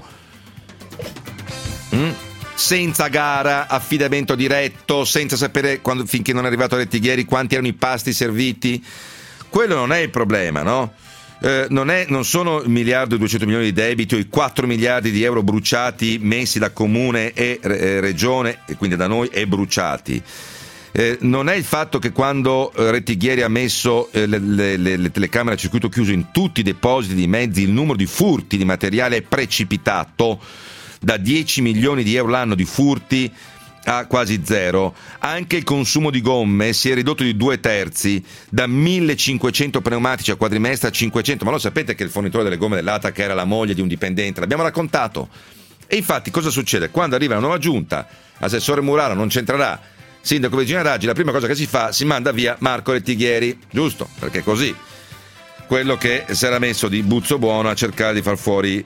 senza gara, affidamento diretto, senza sapere finché non è arrivato Rettighieri quanti erano i pasti serviti. Quello non è il problema, no? Non sono 1 miliardo e 200 milioni di debiti o i 4 miliardi di euro bruciati messi da comune e regione e quindi da noi e bruciati. Non è il fatto che quando Rettighieri ha messo le telecamere a circuito chiuso in tutti i depositi di mezzi, il numero di furti di materiale è precipitato da 10 milioni di euro l'anno di furti a quasi zero. Anche il consumo di gomme si è ridotto di 2/3, da 1.500 pneumatici a quadrimestre a 500. Ma lo sapete che il fornitore delle gomme dell'ATAC era la moglie di un dipendente? L'abbiamo raccontato. E infatti cosa succede? Quando arriva la nuova giunta, assessore Murano non c'entrerà, sindaco Virginia Raggi, la prima cosa che si fa, si manda via Marco Rettighieri, giusto? Perché così quello che si era messo di buzzo buono a cercare di far fuori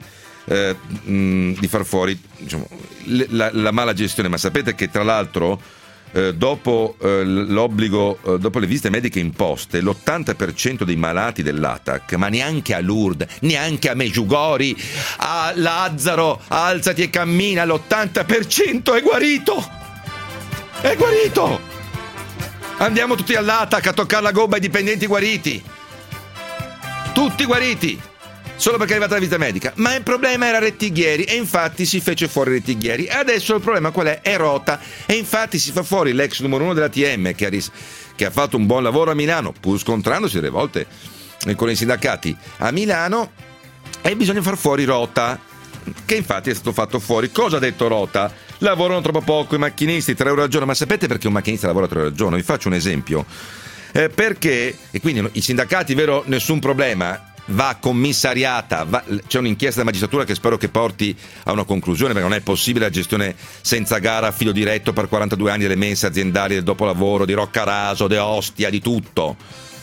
diciamo, la mala gestione. Ma sapete che tra l'altro dopo l'obbligo, dopo le visite mediche imposte, l'80% dei malati dell'ATAC, ma neanche a Lourdes, neanche a Meggiugori, a Lazzaro, alzati e cammina, l'80% è guarito. È guarito. Andiamo tutti all'ATAC a toccare la gobba ai dipendenti guariti, tutti guariti, solo perché è arrivata la visita medica. Ma il problema era Rettighieri e infatti si fece fuori Rettighieri. E adesso il problema qual è? È Rota e infatti si fa fuori l'ex numero 1 dell'ATM che ha fatto un buon lavoro a Milano, pur scontrandosi delle volte con i sindacati a Milano, e bisogna far fuori Rota, che infatti è stato fatto fuori. Cosa ha detto Rota? Lavorano troppo poco i macchinisti, 3 euro al giorno. Ma sapete perché un macchinista lavora 3 euro al giorno? Vi faccio un esempio. Perché, e quindi i sindacati, vero, nessun problema, va commissariata, c'è un'inchiesta della magistratura che spero che porti a una conclusione, perché non è possibile la gestione senza gara a filo diretto per 42 anni delle mense aziendali del dopolavoro di Roccaraso, di Ostia, di tutto.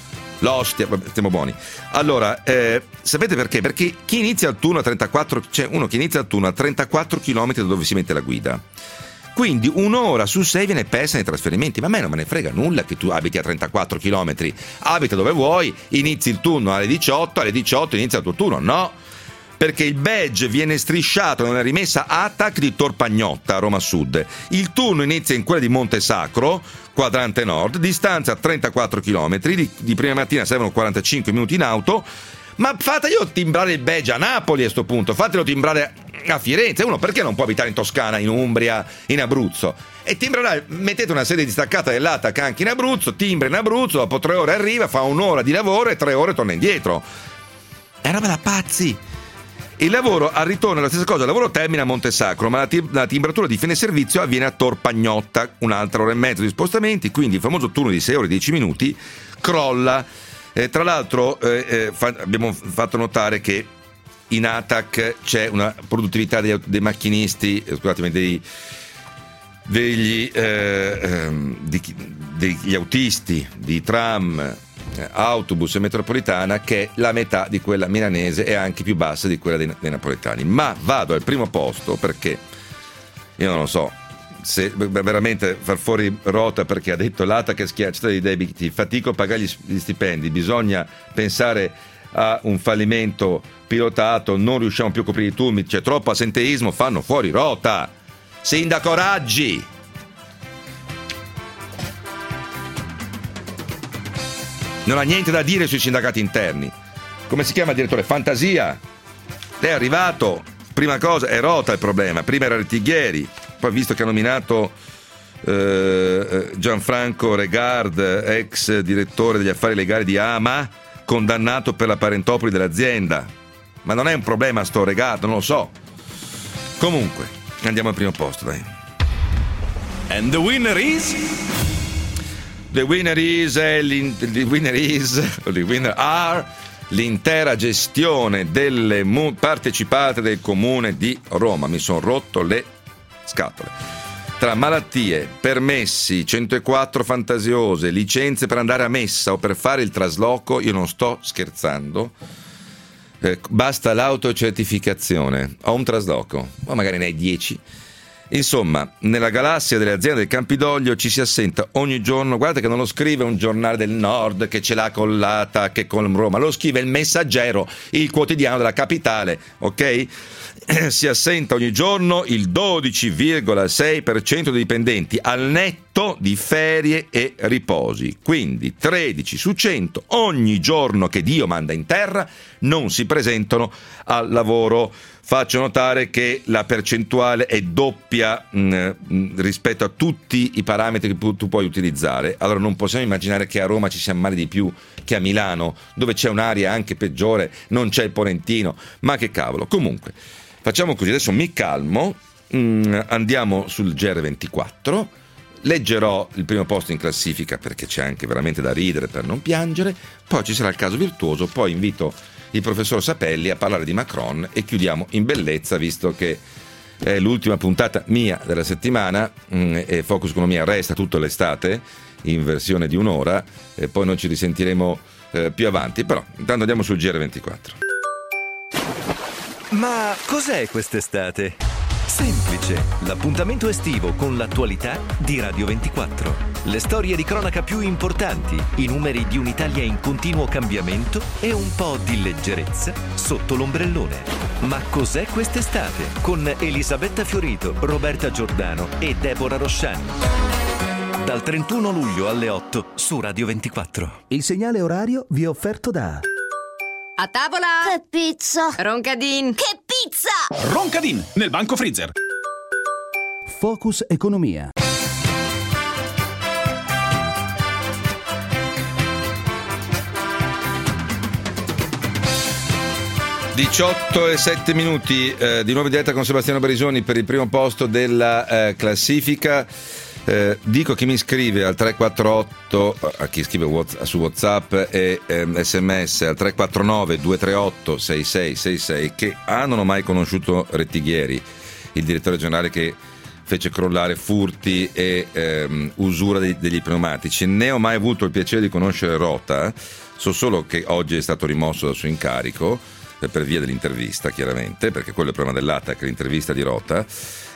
l'ostia, stiamo buoni. Allora, sapete perché? Perché chi inizia il turno a 34, c'è uno che inizia il turno a 34 km da dove si mette la guida. Quindi un'ora su 6 viene persa nei trasferimenti. Ma a me non me ne frega nulla che tu abiti a 34 km. Abita dove vuoi, inizi il turno alle 18 inizia il tuo turno. No, perché il badge viene strisciato nella rimessa ATAC di Torpagnotta a Roma Sud. Il turno inizia in quella di Monte Sacro, quadrante nord, distanza 34 km, di prima mattina servono 45 minuti in auto. Ma fateglielo timbrare il badge a Napoli a sto punto, fatelo timbrare a Firenze. Uno perché non può abitare in Toscana, in Umbria, in Abruzzo? E timbrerà, mettete una sede distaccata dell'ATAC anche in Abruzzo, timbra in Abruzzo, dopo 3 ore arriva, fa un'ora di lavoro e 3 ore torna indietro. È roba da pazzi. Il lavoro al ritorno è la stessa cosa, il lavoro termina a Monte Sacro, ma la timbratura di fine servizio avviene a Torpagnotta, un'altra ora e mezzo di spostamenti, quindi il famoso turno di 6 ore e 10 minuti crolla. Tra l'altro abbiamo fatto notare che in ATAC c'è una produttività dei macchinisti, scusatemi, degli autisti di tram, autobus e metropolitana, che è la metà di quella milanese e anche più bassa di quella dei napoletani. Ma vado al primo posto perché io non lo so se veramente far fuori Rota, perché ha detto l'ATAC che è schiacciata dei debiti, fatico a pagare gli stipendi, bisogna pensare a un fallimento pilotato, non riusciamo più a coprire i turni, c'è troppo assenteismo, fanno fuori Rota. Sindaco Raggi, non ha niente da dire sui sindacati interni. Come si chiama il direttore? Fantasia. Lei è arrivato, prima cosa è Rota il problema, prima era Retighieri, poi visto che ha nominato Gianfranco Regard, ex direttore degli affari legali di AMA, condannato per la parentopoli dell'azienda. Ma non è un problema sto Regard, non lo so. Comunque andiamo al primo posto, dai. And the winner is? The winner are l'intera gestione delle partecipate del comune di Roma. Mi sono rotto le scatole. Tra malattie, permessi, 104 fantasiose, licenze per andare a messa o per fare il trasloco, io non sto scherzando. Basta l'autocertificazione. Ho un trasloco, o magari ne hai 10. Insomma, nella galassia delle aziende del Campidoglio ci si assenta ogni giorno. Guarda che non lo scrive un giornale del Nord che ce l'ha collata, che con Roma, lo scrive il Messaggero, il quotidiano della capitale, ok? Si assenta ogni giorno il 12,6% dei dipendenti al netto di ferie e riposi. Quindi 13 su 100 ogni giorno che Dio manda in terra non si presentano al lavoro. Faccio notare che la percentuale è doppia rispetto a tutti i parametri che tu puoi utilizzare. Allora non possiamo immaginare che a Roma ci sia male di più che a Milano, dove c'è un'aria anche peggiore, non c'è il Ponentino, ma che cavolo. Comunque facciamo così, adesso mi calmo, andiamo sul GR24, leggerò il primo posto in classifica perché c'è anche veramente da ridere per non piangere, poi ci sarà il caso virtuoso, poi invito il professor Sapelli a parlare di Macron e chiudiamo in bellezza, visto che è l'ultima puntata mia della settimana e Focus Economia resta tutta l'estate in versione di un'ora e poi noi ci risentiremo più avanti, però intanto andiamo sul GR24. Ma cos'è quest'estate? Semplice, l'appuntamento estivo con l'attualità di Radio 24. Le storie di cronaca più importanti, i numeri di un'Italia in continuo cambiamento e un po' di leggerezza sotto l'ombrellone. Ma cos'è quest'estate? Con Elisabetta Fiorito, Roberta Giordano e Deborah Rosciani. Dal 31 luglio alle 8 su Radio 24. Il segnale orario vi è offerto da... A tavola! Che pizza! Roncadin! Che pizza! Roncadin, nel banco freezer. Focus Economia. 18 e 7 minuti, di nuovo in diretta con Sebastiano Barisoni per il primo posto della classifica. Dico chi mi scrive al 348, a chi scrive su WhatsApp e SMS al 349 238 6666 che non ho mai conosciuto Retighieri, il direttore generale che fece crollare furti e usura degli pneumatici. Ne ho mai avuto il piacere di conoscere Rota, so solo che oggi è stato rimosso dal suo incarico per via dell'intervista, chiaramente, perché quello è il problema dell'ATAC, l'intervista di Rota.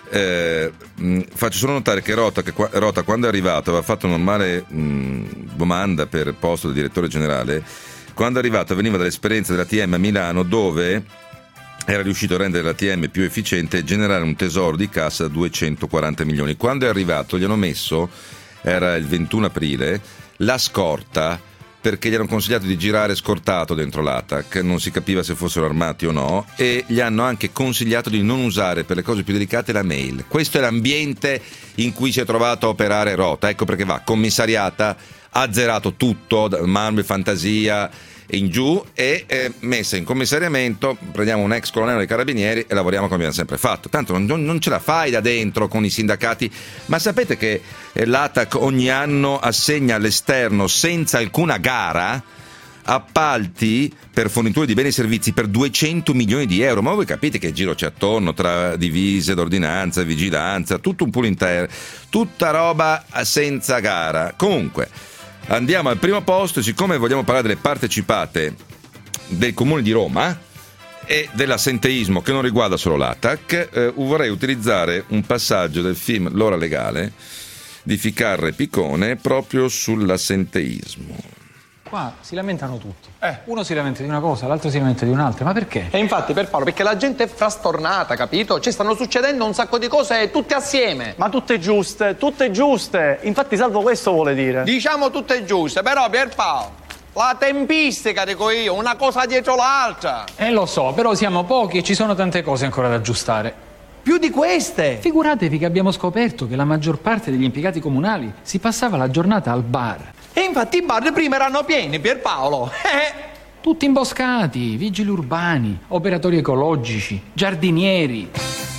Faccio solo notare che Rota quando è arrivato aveva fatto una normale domanda per il posto del direttore generale. Quando è arrivato veniva dall'esperienza dell'ATM a Milano, dove era riuscito a rendere l'ATM più efficiente e generare un tesoro di cassa da 240 milioni. Quando è arrivato gli hanno messo, era il 21 aprile, la scorta, perché gli hanno consigliato di girare scortato dentro l'ATAC, non si capiva se fossero armati o no, e gli hanno anche consigliato di non usare per le cose più delicate la mail. Questo è l'ambiente in cui si è trovato a operare Rota, ecco perché va commissariata, ha zerato tutto, Manuel Fantasia in giù, e messa in commissariamento. Prendiamo un ex colonnello dei carabinieri e lavoriamo come abbiamo sempre fatto. Tanto non ce la fai da dentro con i sindacati. Ma sapete che l'ATAC ogni anno assegna all'esterno, senza alcuna gara, appalti per fornitori di beni e servizi per 200 milioni di euro. Ma voi capite che giro c'è attorno tra divise d'ordinanza, vigilanza, tutto un pool intero, tutta roba senza gara. Comunque andiamo al primo posto, siccome vogliamo parlare delle partecipate del Comune di Roma e dell'assenteismo che non riguarda solo l'ATAC, vorrei utilizzare un passaggio del film L'ora legale di Ficarra e Piccone proprio sull'assenteismo. Qua si lamentano tutti. Uno si lamenta di una cosa, l'altro si lamenta di un'altra. Ma perché? E infatti, per Paolo, perché la gente è frastornata, capito? Ci stanno succedendo un sacco di cose tutte assieme. Ma tutte giuste, tutte giuste. Infatti Salvo questo vuole dire. Diciamo tutte giuste, però Pierpaolo, la tempistica, dico io, una cosa dietro l'altra. Lo so, però siamo pochi e ci sono tante cose ancora da aggiustare. Più di queste. Figuratevi che abbiamo scoperto che la maggior parte degli impiegati comunali si passava la giornata al bar. E infatti i bar prima erano pieni, Pierpaolo. Tutti imboscati, vigili urbani, operatori ecologici, giardinieri.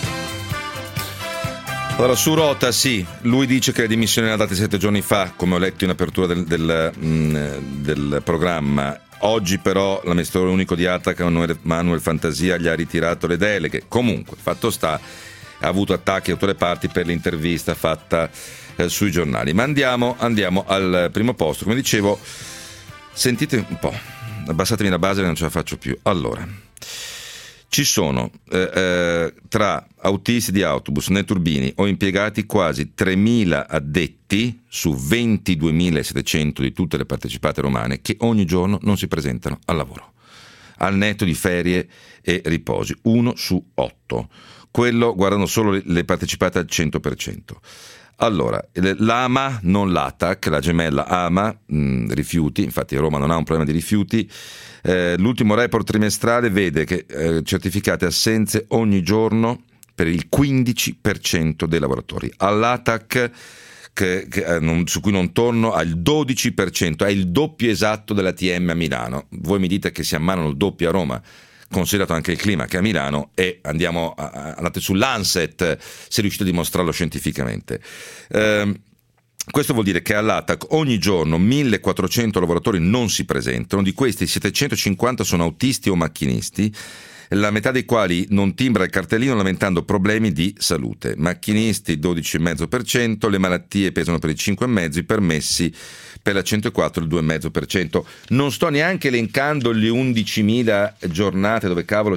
Allora, su Rota sì, lui dice che le dimissioni le ha date 7 giorni fa, come ho letto in apertura del programma. Oggi però l'amministratore unico di ATAC, Manuel Fantasia, gli ha ritirato le deleghe. Comunque, fatto sta, ha avuto attacchi da tutte le parti per l'intervista fatta sui giornali. Ma andiamo al primo posto. Come dicevo, sentite un po', abbassatemi la base che non ce la faccio più. Allora, ci sono tra autisti di autobus, netturbini o impiegati quasi 3.000 addetti su 22.700 di tutte le partecipate romane che ogni giorno non si presentano al lavoro, al netto di ferie e riposi, 1 su 8. Quello guardano solo le partecipate al 100%. Allora, l'AMA, non l'ATAC, la gemella AMA, rifiuti, infatti Roma non ha un problema di rifiuti, l'ultimo report trimestrale vede che certificate assenze ogni per il 15% dei lavoratori. All'ATAC, su cui non torno, al 12%, è il doppio esatto dell'ATM a Milano. Voi mi dite che si ammanano il doppio a Roma, considerato anche il clima che a Milano, e andate sull'Anset se riuscite a dimostrarlo scientificamente. Questo vuol dire che all'ATAC ogni giorno 1.400 lavoratori non si presentano, di questi 750 sono autisti o macchinisti, la metà dei quali non timbra il cartellino lamentando problemi di salute. Macchinisti 12,5%, le malattie pesano per il 5,5%, i permessi per la 104 il 2,5%. Non sto neanche elencando le 11.000 giornate, dove cavolo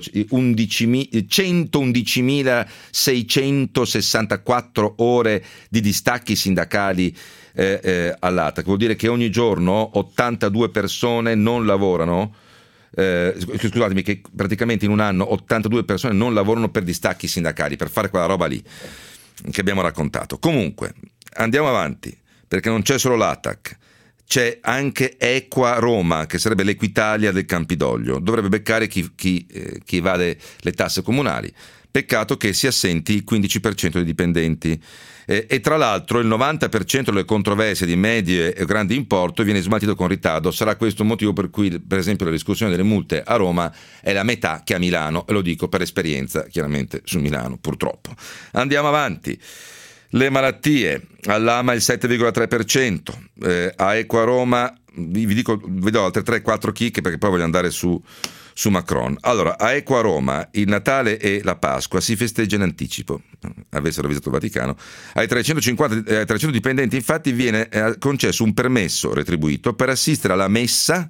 111.664 ore di distacchi sindacali all'ATAC. Vuol dire che ogni giorno 82 persone non lavorano. Scusatemi, che praticamente in un anno 82 persone non lavorano per distacchi sindacali, per fare quella roba lì che abbiamo raccontato. Comunque andiamo avanti, perché non c'è solo l'ATAC, c'è anche Equa Roma, che sarebbe l'Equitalia del Campidoglio, dovrebbe beccare chi evade le tasse comunali. Peccato che si assenti il 15% dei dipendenti. E tra l'altro il 90% delle controversie di medie e grandi importo viene smaltito con ritardo. Sarà questo il motivo per cui, per esempio, la discussione delle multe a Roma è la metà che a Milano, e lo dico per esperienza chiaramente su Milano, purtroppo. Andiamo avanti. Le malattie, all'AMA il 7,3%, a Equa Roma vi do altre 3-4 chicche, perché poi voglio andare su su Macron. Allora, a Equa Roma il Natale e la Pasqua si festeggia in anticipo, avessero visitato il Vaticano. Ai 300 dipendenti infatti viene concesso un permesso retribuito per assistere alla messa.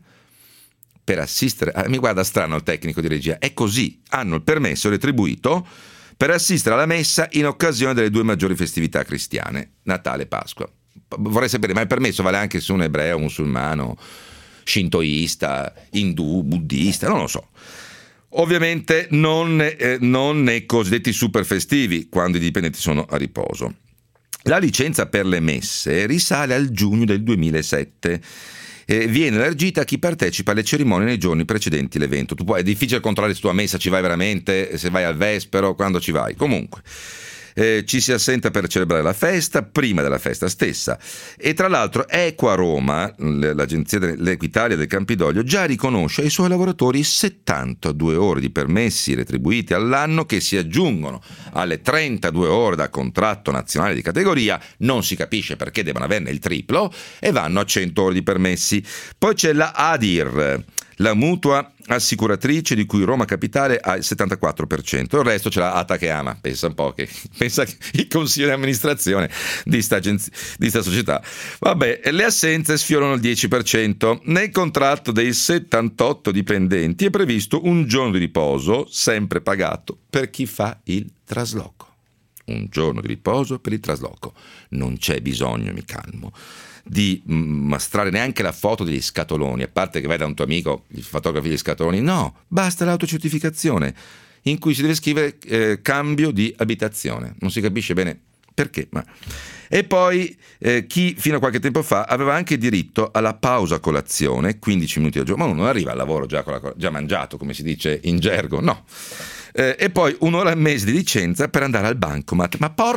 Mi guarda strano il tecnico di regia, è così, hanno il permesso retribuito per assistere alla messa in occasione delle due maggiori festività cristiane, Natale e Pasqua. Vorrei sapere, ma il permesso vale anche su un ebreo, musulmano, shintoista, indù, buddista, non lo so. Ovviamente non nei cosiddetti super festivi, quando i dipendenti sono a riposo. La licenza per le messe risale al giugno del 2007. Viene elargita a chi partecipa alle cerimonie nei giorni precedenti l'evento. È difficile controllare se tu a messa ci vai veramente, se vai al vespero, quando ci vai. Comunque ci si assenta per celebrare la festa prima della festa stessa, e tra l'altro Equa Roma, l'agenzia dell'Equitalia del Campidoglio, già riconosce ai suoi lavoratori 72 ore di permessi retribuiti all'anno che si aggiungono alle 32 ore da contratto nazionale di categoria, non si capisce perché debbano averne il triplo, e vanno a 100 ore di permessi. Poi c'è la ADIR, la mutua assicuratrice, di cui Roma Capitale ha il 74%, il resto ce l'ha Atacama. Pensa un po', pensa il consiglio di amministrazione di sta società. Vabbè, le assenze sfiorano il 10%. Nel contratto dei 78 dipendenti è previsto un giorno di riposo, sempre pagato, per chi fa il trasloco. Un giorno di riposo per il trasloco. Non c'è bisogno, mi calmo, di mostrare neanche la foto degli scatoloni, a parte che vai da un tuo amico, il fotografo degli scatoloni. No, basta l'autocertificazione in cui si deve scrivere cambio di abitazione. Non si capisce bene perché, ma... E poi chi fino a qualche tempo fa aveva anche diritto alla pausa colazione, 15 minuti al giorno, ma uno non arriva al lavoro già mangiato, come si dice in gergo, no. E poi un'ora al mese di licenza per andare al bancomat.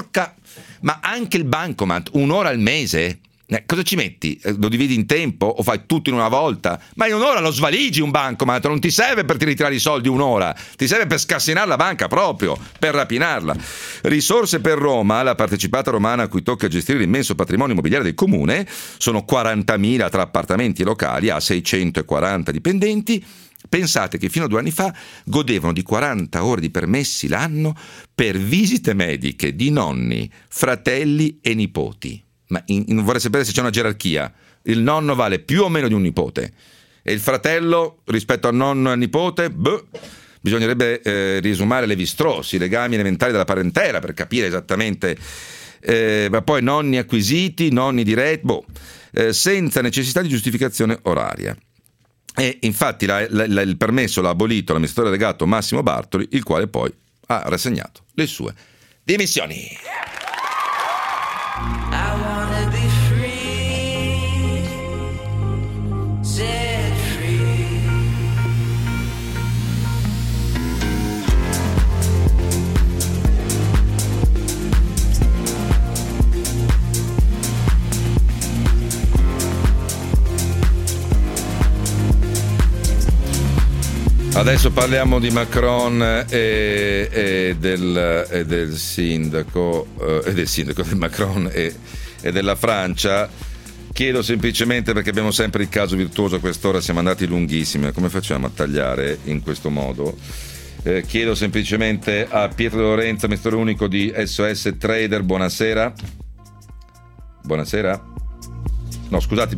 Ma anche il bancomat, un'ora al mese? Cosa ci metti? Lo dividi in tempo o fai tutto in una volta? Ma in un'ora lo svaligi un bancomat, non ti serve per ritirare i soldi un'ora, ti serve per scassinare la banca proprio, per rapinarla. Risorse per Roma, la partecipata romana a cui tocca gestire l'immenso patrimonio immobiliare del comune, sono 40.000 tra appartamenti e locali, ha 640 dipendenti. Pensate che fino a 2 anni fa godevano di 40 ore di permessi l'anno per visite mediche di nonni, fratelli e nipoti. Ma vorrei sapere se c'è una gerarchia. Il nonno vale più o meno di un nipote, e il fratello rispetto al nonno e al nipote, bisognerebbe riesumare Lévi-Strauss, i legami elementari della parentela, per capire esattamente. Ma poi nonni acquisiti, nonni diretti, senza necessità di giustificazione oraria. E infatti il permesso l'ha abolito l'amministratore delegato Massimo Bartoli, il quale poi ha rassegnato le sue dimissioni. Adesso parliamo di Macron e del sindaco di Macron e della Francia. Chiedo semplicemente, perché abbiamo sempre il caso virtuoso a quest'ora, siamo andati lunghissimi, come facciamo a tagliare in questo modo? Chiedo semplicemente a Pietro De Lorenzo, amministratore unico di SOS Trader, buonasera. Buonasera. No, scusatemi,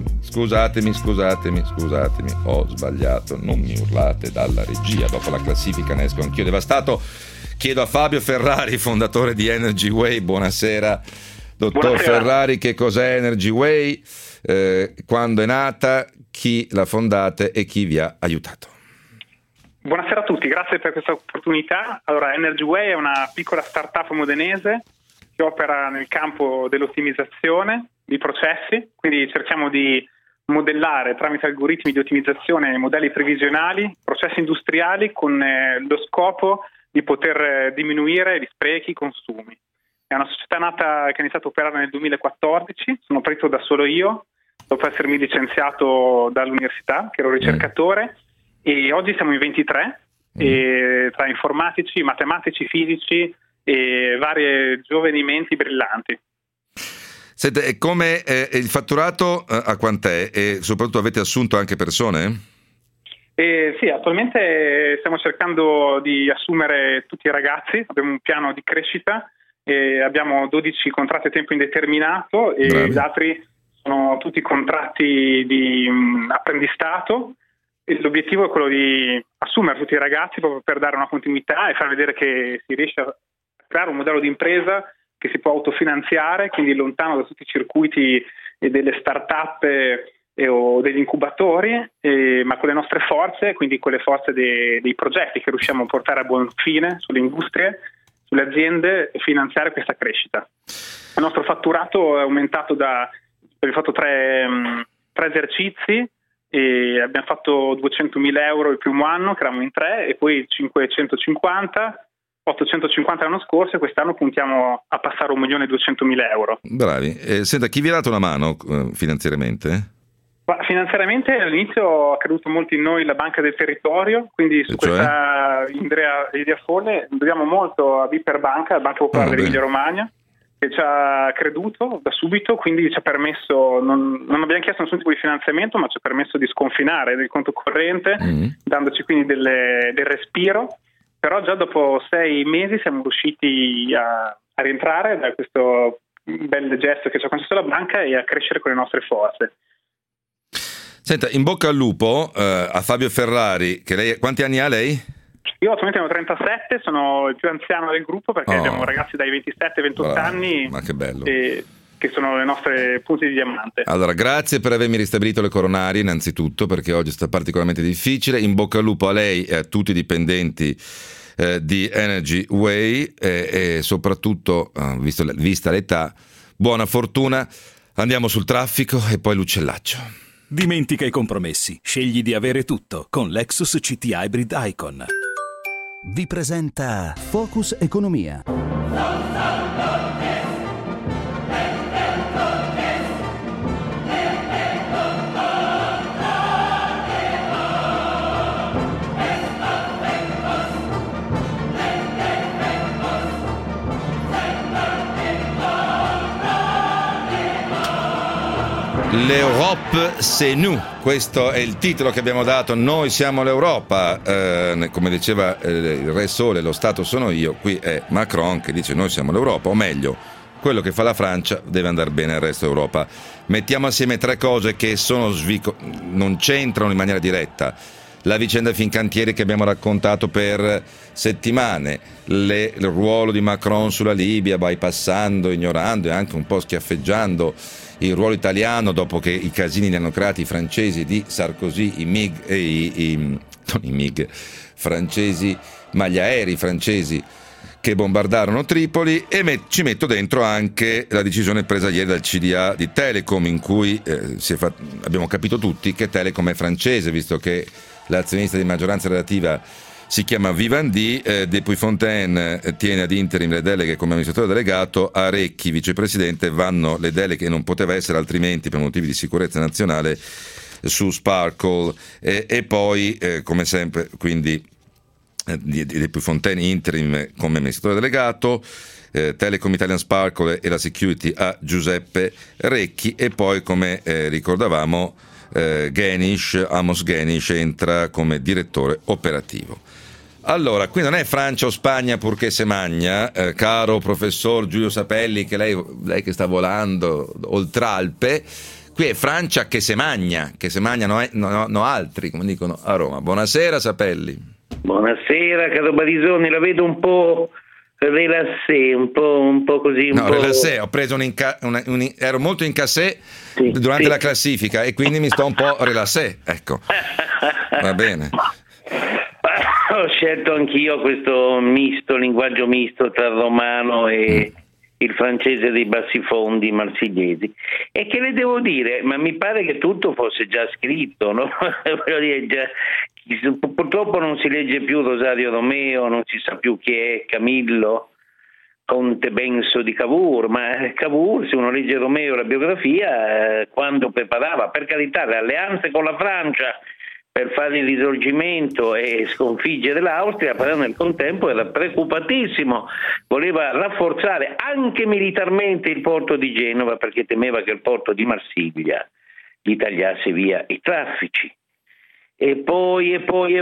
ho sbagliato, non mi urlate dalla regia, dopo la classifica ne esco anch'io devastato. Chiedo a Fabio Ferrari, fondatore di Energy Way, buonasera. Dottor Buonasera. Ferrari, che cos'è Energy Way? Quando è nata? Chi l'ha fondata e chi vi ha aiutato? Buonasera a tutti, grazie per questa opportunità. Allora, Energy Way è una piccola startup modenese che opera nel campo dell'ottimizzazione di processi, quindi cerchiamo di modellare tramite algoritmi di ottimizzazione modelli previsionali, processi industriali con lo scopo di poter diminuire gli sprechi, i consumi. È una società nata che ha iniziato a operare nel 2014, sono partito da solo io, dopo essermi licenziato dall'università, che ero ricercatore, e oggi siamo in 23, e tra informatici, matematici, fisici e vari giovani menti brillanti. Senta, e come il fatturato a quant'è? E soprattutto avete assunto anche persone? Sì, attualmente stiamo cercando di assumere tutti i ragazzi, abbiamo un piano di crescita, abbiamo 12 contratti a tempo indeterminato e gli altri sono tutti contratti di apprendistato. E l'obiettivo è quello di assumere tutti i ragazzi proprio per dare una continuità e far vedere che si riesce a creare un modello di impresa che si può autofinanziare, quindi lontano da tutti i circuiti delle start-up o degli incubatori, ma con le nostre forze, quindi con le forze dei progetti che riusciamo a portare a buon fine sulle industrie, sulle aziende e finanziare questa crescita. Il nostro fatturato è aumentato abbiamo fatto tre esercizi e abbiamo fatto 200.000 euro il primo anno, che eravamo in 3, e poi 550, 850 l'anno scorso, e quest'anno puntiamo a passare 1.200.000 euro. Bravi. Senta, chi vi ha dato una mano finanziariamente? Ma finanziariamente all'inizio ha creduto molto in noi la Banca del Territorio, quindi su questa idea folle dobbiamo molto a Viperbanca, la Banca Popolare dell'Emilia Romagna, che ci ha creduto da subito, quindi ci ha permesso, non abbiamo chiesto nessun tipo di finanziamento, ma ci ha permesso di sconfinare del conto corrente, dandoci quindi del respiro. Però già dopo 6 mesi siamo riusciti a rientrare da questo bel gesto che ci ha concesso la banca e a crescere con le nostre forze. Senta, in bocca al lupo a Fabio Ferrari, che lei, quanti anni ha lei? Io attualmente ne ho 37, sono il più anziano del gruppo perché abbiamo ragazzi dai 27 ai 28 anni. Ma che bello. Che sono le nostre punte di diamante. Allora, grazie per avermi ristabilito le coronarie innanzitutto, perché oggi è stato particolarmente difficile. In bocca al lupo a lei e a tutti i dipendenti di Energy Way e soprattutto, vista l'età, buona fortuna. Andiamo sul traffico e poi l'uccellaccio. Dimentica i compromessi. Scegli di avere tutto con Lexus CT Hybrid Icon. Vi presenta Focus Economia. L'Europe c'est nous, questo è il titolo che abbiamo dato. Noi siamo l'Europa, come diceva il Re Sole, lo Stato sono io. Qui è Macron che dice noi siamo l'Europa, o meglio, quello che fa la Francia deve andare bene al resto d'Europa. Mettiamo assieme 3 cose che non c'entrano in maniera diretta: la vicenda Fincantieri che abbiamo raccontato per settimane, il ruolo di Macron sulla Libia, bypassando, ignorando e anche un po' schiaffeggiando il ruolo italiano dopo che i casini li hanno creati i francesi di Sarkozy, francesi, ma gli aerei francesi che bombardarono Tripoli, e ci metto dentro anche la decisione presa ieri dal CDA di Telecom, in cui abbiamo capito tutti che Telecom è francese, visto che l'azionista di maggioranza relativa si chiama Vivendi. De Puyfontaine tiene ad interim le deleghe come amministratore delegato, a Recchi, vicepresidente, vanno le deleghe, non poteva essere altrimenti per motivi di sicurezza nazionale, su Sparkle, e poi come sempre quindi De Puyfontaine interim come amministratore delegato, Telecom Italian Sparkle e la security a Giuseppe Recchi, e poi come ricordavamo Amos Genish entra come direttore operativo. Allora, qui non è Francia o Spagna purché se magna, caro professor Giulio Sapelli, che lei che sta volando oltralpe, qui è Francia che se magna no altri, come dicono a Roma. Buonasera Sapelli. Buonasera caro Barisoni, la vedo un po' rilassé, un po' così. Rilassé, ho preso ero molto in cassé durante la classifica e quindi mi sto un po' rilassé, ecco. Va bene. Ho scelto anch'io questo linguaggio misto tra il romano e il francese dei bassifondi marsigliesi. E che le devo dire? Ma mi pare che tutto fosse già scritto, no? Purtroppo non si legge più Rosario Romeo, non si sa più chi è Camillo, Conte Benso di Cavour, ma Cavour, se uno legge Romeo la biografia, quando preparava, per carità, le alleanze con la Francia per fare il risorgimento e sconfiggere l'Austria, però nel contempo era preoccupatissimo, voleva rafforzare anche militarmente il porto di Genova perché temeva che il porto di Marsiglia gli tagliasse via i traffici. E poi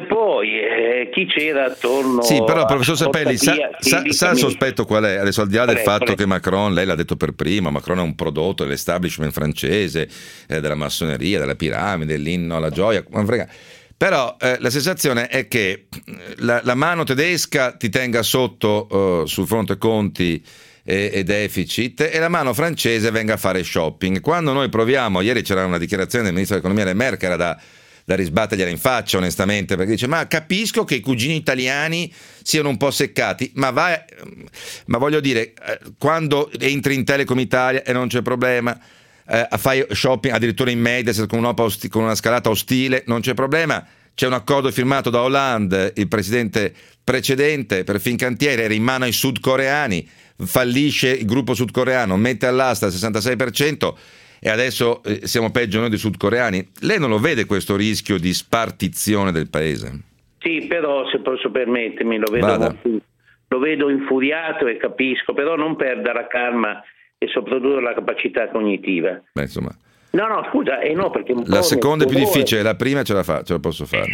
chi c'era attorno? Sì, però professor Sapelli sa il sospetto qual è? Adesso, al di là del fatto che Macron, lei l'ha detto per primo, Macron è un prodotto dell'establishment francese, della massoneria, della piramide, dell'inno alla gioia, ma frega. Però la sensazione è che la mano tedesca ti tenga sotto sul fronte conti e deficit, e la mano francese venga a fare shopping. Quando noi proviamo, ieri c'era una dichiarazione del ministro dell'economia Le Maire che era da risbattergliela in faccia, onestamente, perché dice: ma capisco che i cugini italiani siano un po' seccati, ma voglio dire, quando entri in Telecom Italia e non c'è problema, fai shopping addirittura in Mediaset con una scalata ostile, non c'è problema. C'è un accordo firmato da Hollande, il presidente precedente, per Fincantieri, era in mano ai sudcoreani, fallisce il gruppo sudcoreano, mette all'asta il 66%, e adesso siamo peggio noi dei sudcoreani. Lei non lo vede questo rischio di spartizione del paese? Sì, però se posso permettermi, lo vedo infuriato e capisco, però non perda la calma e soprattutto la capacità cognitiva. Beh, insomma. No, scusa, no, perché la seconda è più difficile, la prima ce la posso fare.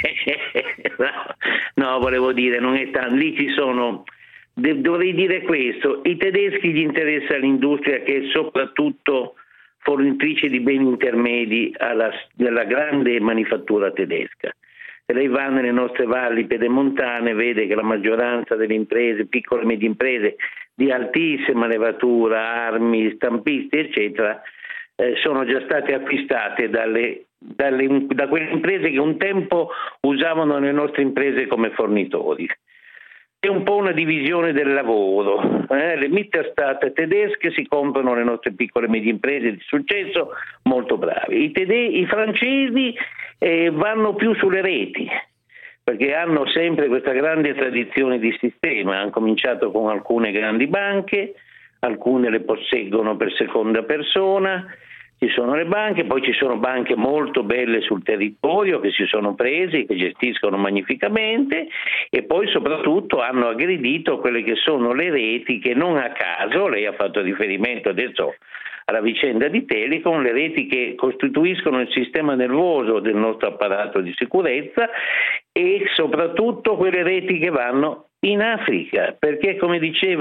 No, volevo dire, non è tanto, lì ci sono, dovrei dire questo: i tedeschi gli interessa l'industria, che è soprattutto fornitrice di beni intermedi della grande manifattura tedesca. Se lei va nelle nostre valli pedemontane, vede che la maggioranza delle imprese, piccole e medie imprese di altissima levatura, armi, stampisti, eccetera, sono già state acquistate da quelle imprese che un tempo usavano le nostre imprese come fornitori. È un po' una divisione del lavoro. Le Mittelstand tedesche si comprano le nostre piccole e medie imprese di successo, molto bravi. I francesi vanno più sulle reti, perché hanno sempre questa grande tradizione di sistema. Hanno cominciato con alcune grandi banche, alcune le posseggono per seconda persona. Ci sono le banche, poi ci sono banche molto belle sul territorio che si sono presi, che gestiscono magnificamente, e poi soprattutto hanno aggredito quelle che sono le reti che non a caso, lei ha fatto riferimento adesso alla vicenda di Telecom, le reti che costituiscono il sistema nervoso del nostro apparato di sicurezza, e soprattutto quelle reti che vanno in Africa, perché come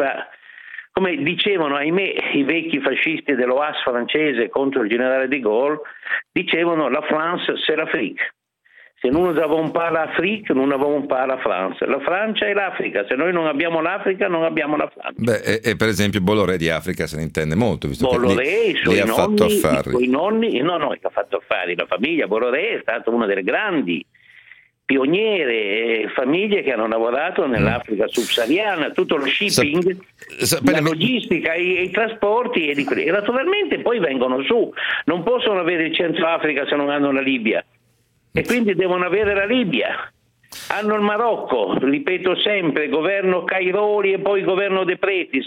dicevano, ahimè, i vecchi fascisti dell'OAS francese contro il generale de Gaulle, dicevano: la France c'est l'Afrique. Se nous n'avons pas l'Afrique, nous n'avons pas la France. La Francia è l'Africa, se noi non abbiamo l'Africa, non abbiamo la Francia. Beh, e per esempio Bolloré di Africa se ne intende molto, visto Bolloré, che i suoi ha fatto affari. I suoi nonni, no, ha fatto affari. La famiglia Bolloré è stata una delle grandi pioniere famiglie che hanno lavorato nell'Africa subsahariana, tutto lo shipping, la logistica, i trasporti e naturalmente poi vengono su, non possono avere il Centro Africa se non hanno la Libia, e quindi devono avere la Libia. Hanno il Marocco, ripeto sempre, governo Cairoli e poi governo De Pretis,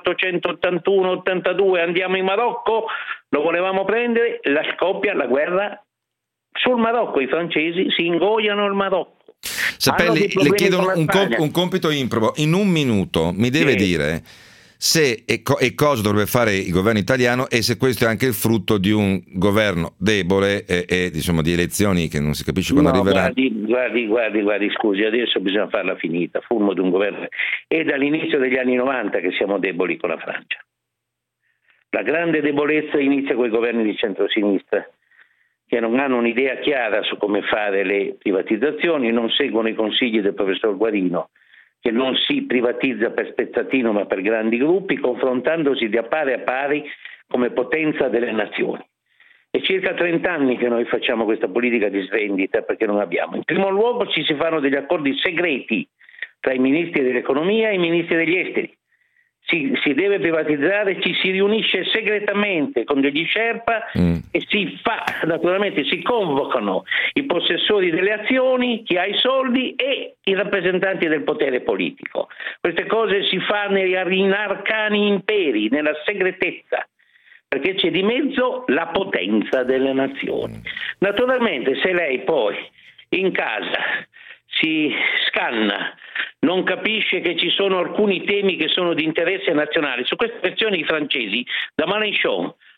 1881-82, andiamo in Marocco, lo volevamo prendere, scoppia la guerra sul Marocco, i francesi si ingoiano il Marocco. Sapelli, le chiedo un compito improbo. In un minuto mi deve dire se e cosa dovrebbe fare il governo italiano, e se questo è anche il frutto di un governo debole e diciamo di elezioni che non si capisce quando arriveranno. Guardi, scusi, adesso bisogna farla finita. Fummo di un governo. È dall'inizio degli anni 90 che siamo deboli con la Francia. La grande debolezza inizia con i governi di centrosinistra, che non hanno un'idea chiara su come fare le privatizzazioni, non seguono i consigli del professor Guarino, che non si privatizza per spezzatino ma per grandi gruppi, confrontandosi di pari a pari come potenza delle nazioni. È circa 30 anni che noi facciamo questa politica di svendita, perché non abbiamo. In primo luogo ci si fanno degli accordi segreti tra i ministri dell'economia e i ministri degli esteri. Si deve privatizzare, ci si riunisce segretamente con degli Sherpa e naturalmente si convocano i possessori delle azioni, chi ha i soldi e i rappresentanti del potere politico. Queste cose si fanno in arcani imperi, nella segretezza, perché c'è di mezzo la potenza delle nazioni. Naturalmente se lei poi in casa si scanna, non capisce che ci sono alcuni temi che sono di interesse nazionale. Su queste questioni i francesi, da Mélenchon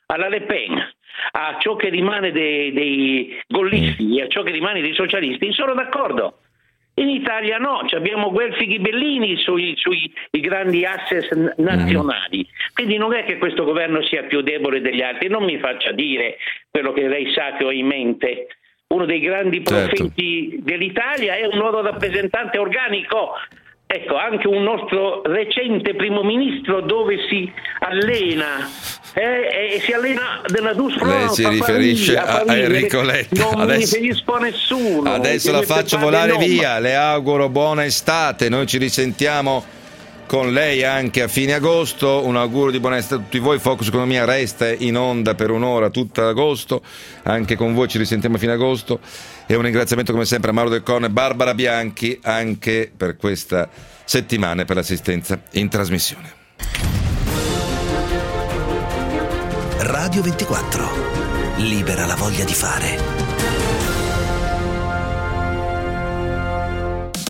alla Le Pen, a ciò che rimane dei gollisti e a ciò che rimane dei socialisti, sono d'accordo. In Italia no, abbiamo Guelfi Ghibellini sui i grandi asset nazionali, quindi non è che questo governo sia più debole degli altri. Non mi faccia dire quello che lei sa che ho in mente. Uno dei grandi profeti dell'Italia è un loro rappresentante organico. Ecco, anche un nostro recente primo ministro dove si allena e si allena della Dus France. Lei si riferisce a Enrico Letta. Non mi riferisco a nessuno. Adesso la faccio volare via, le auguro buona estate, noi ci risentiamo con lei anche a fine agosto, un augurio di buona estate a tutti voi. Focus Economia resta in onda per un'ora tutta agosto, anche con voi ci risentiamo a fine agosto, e un ringraziamento come sempre a Mauro Del Corno e Barbara Bianchi anche per questa settimana e per l'assistenza in trasmissione. Radio 24, libera la voglia di fare.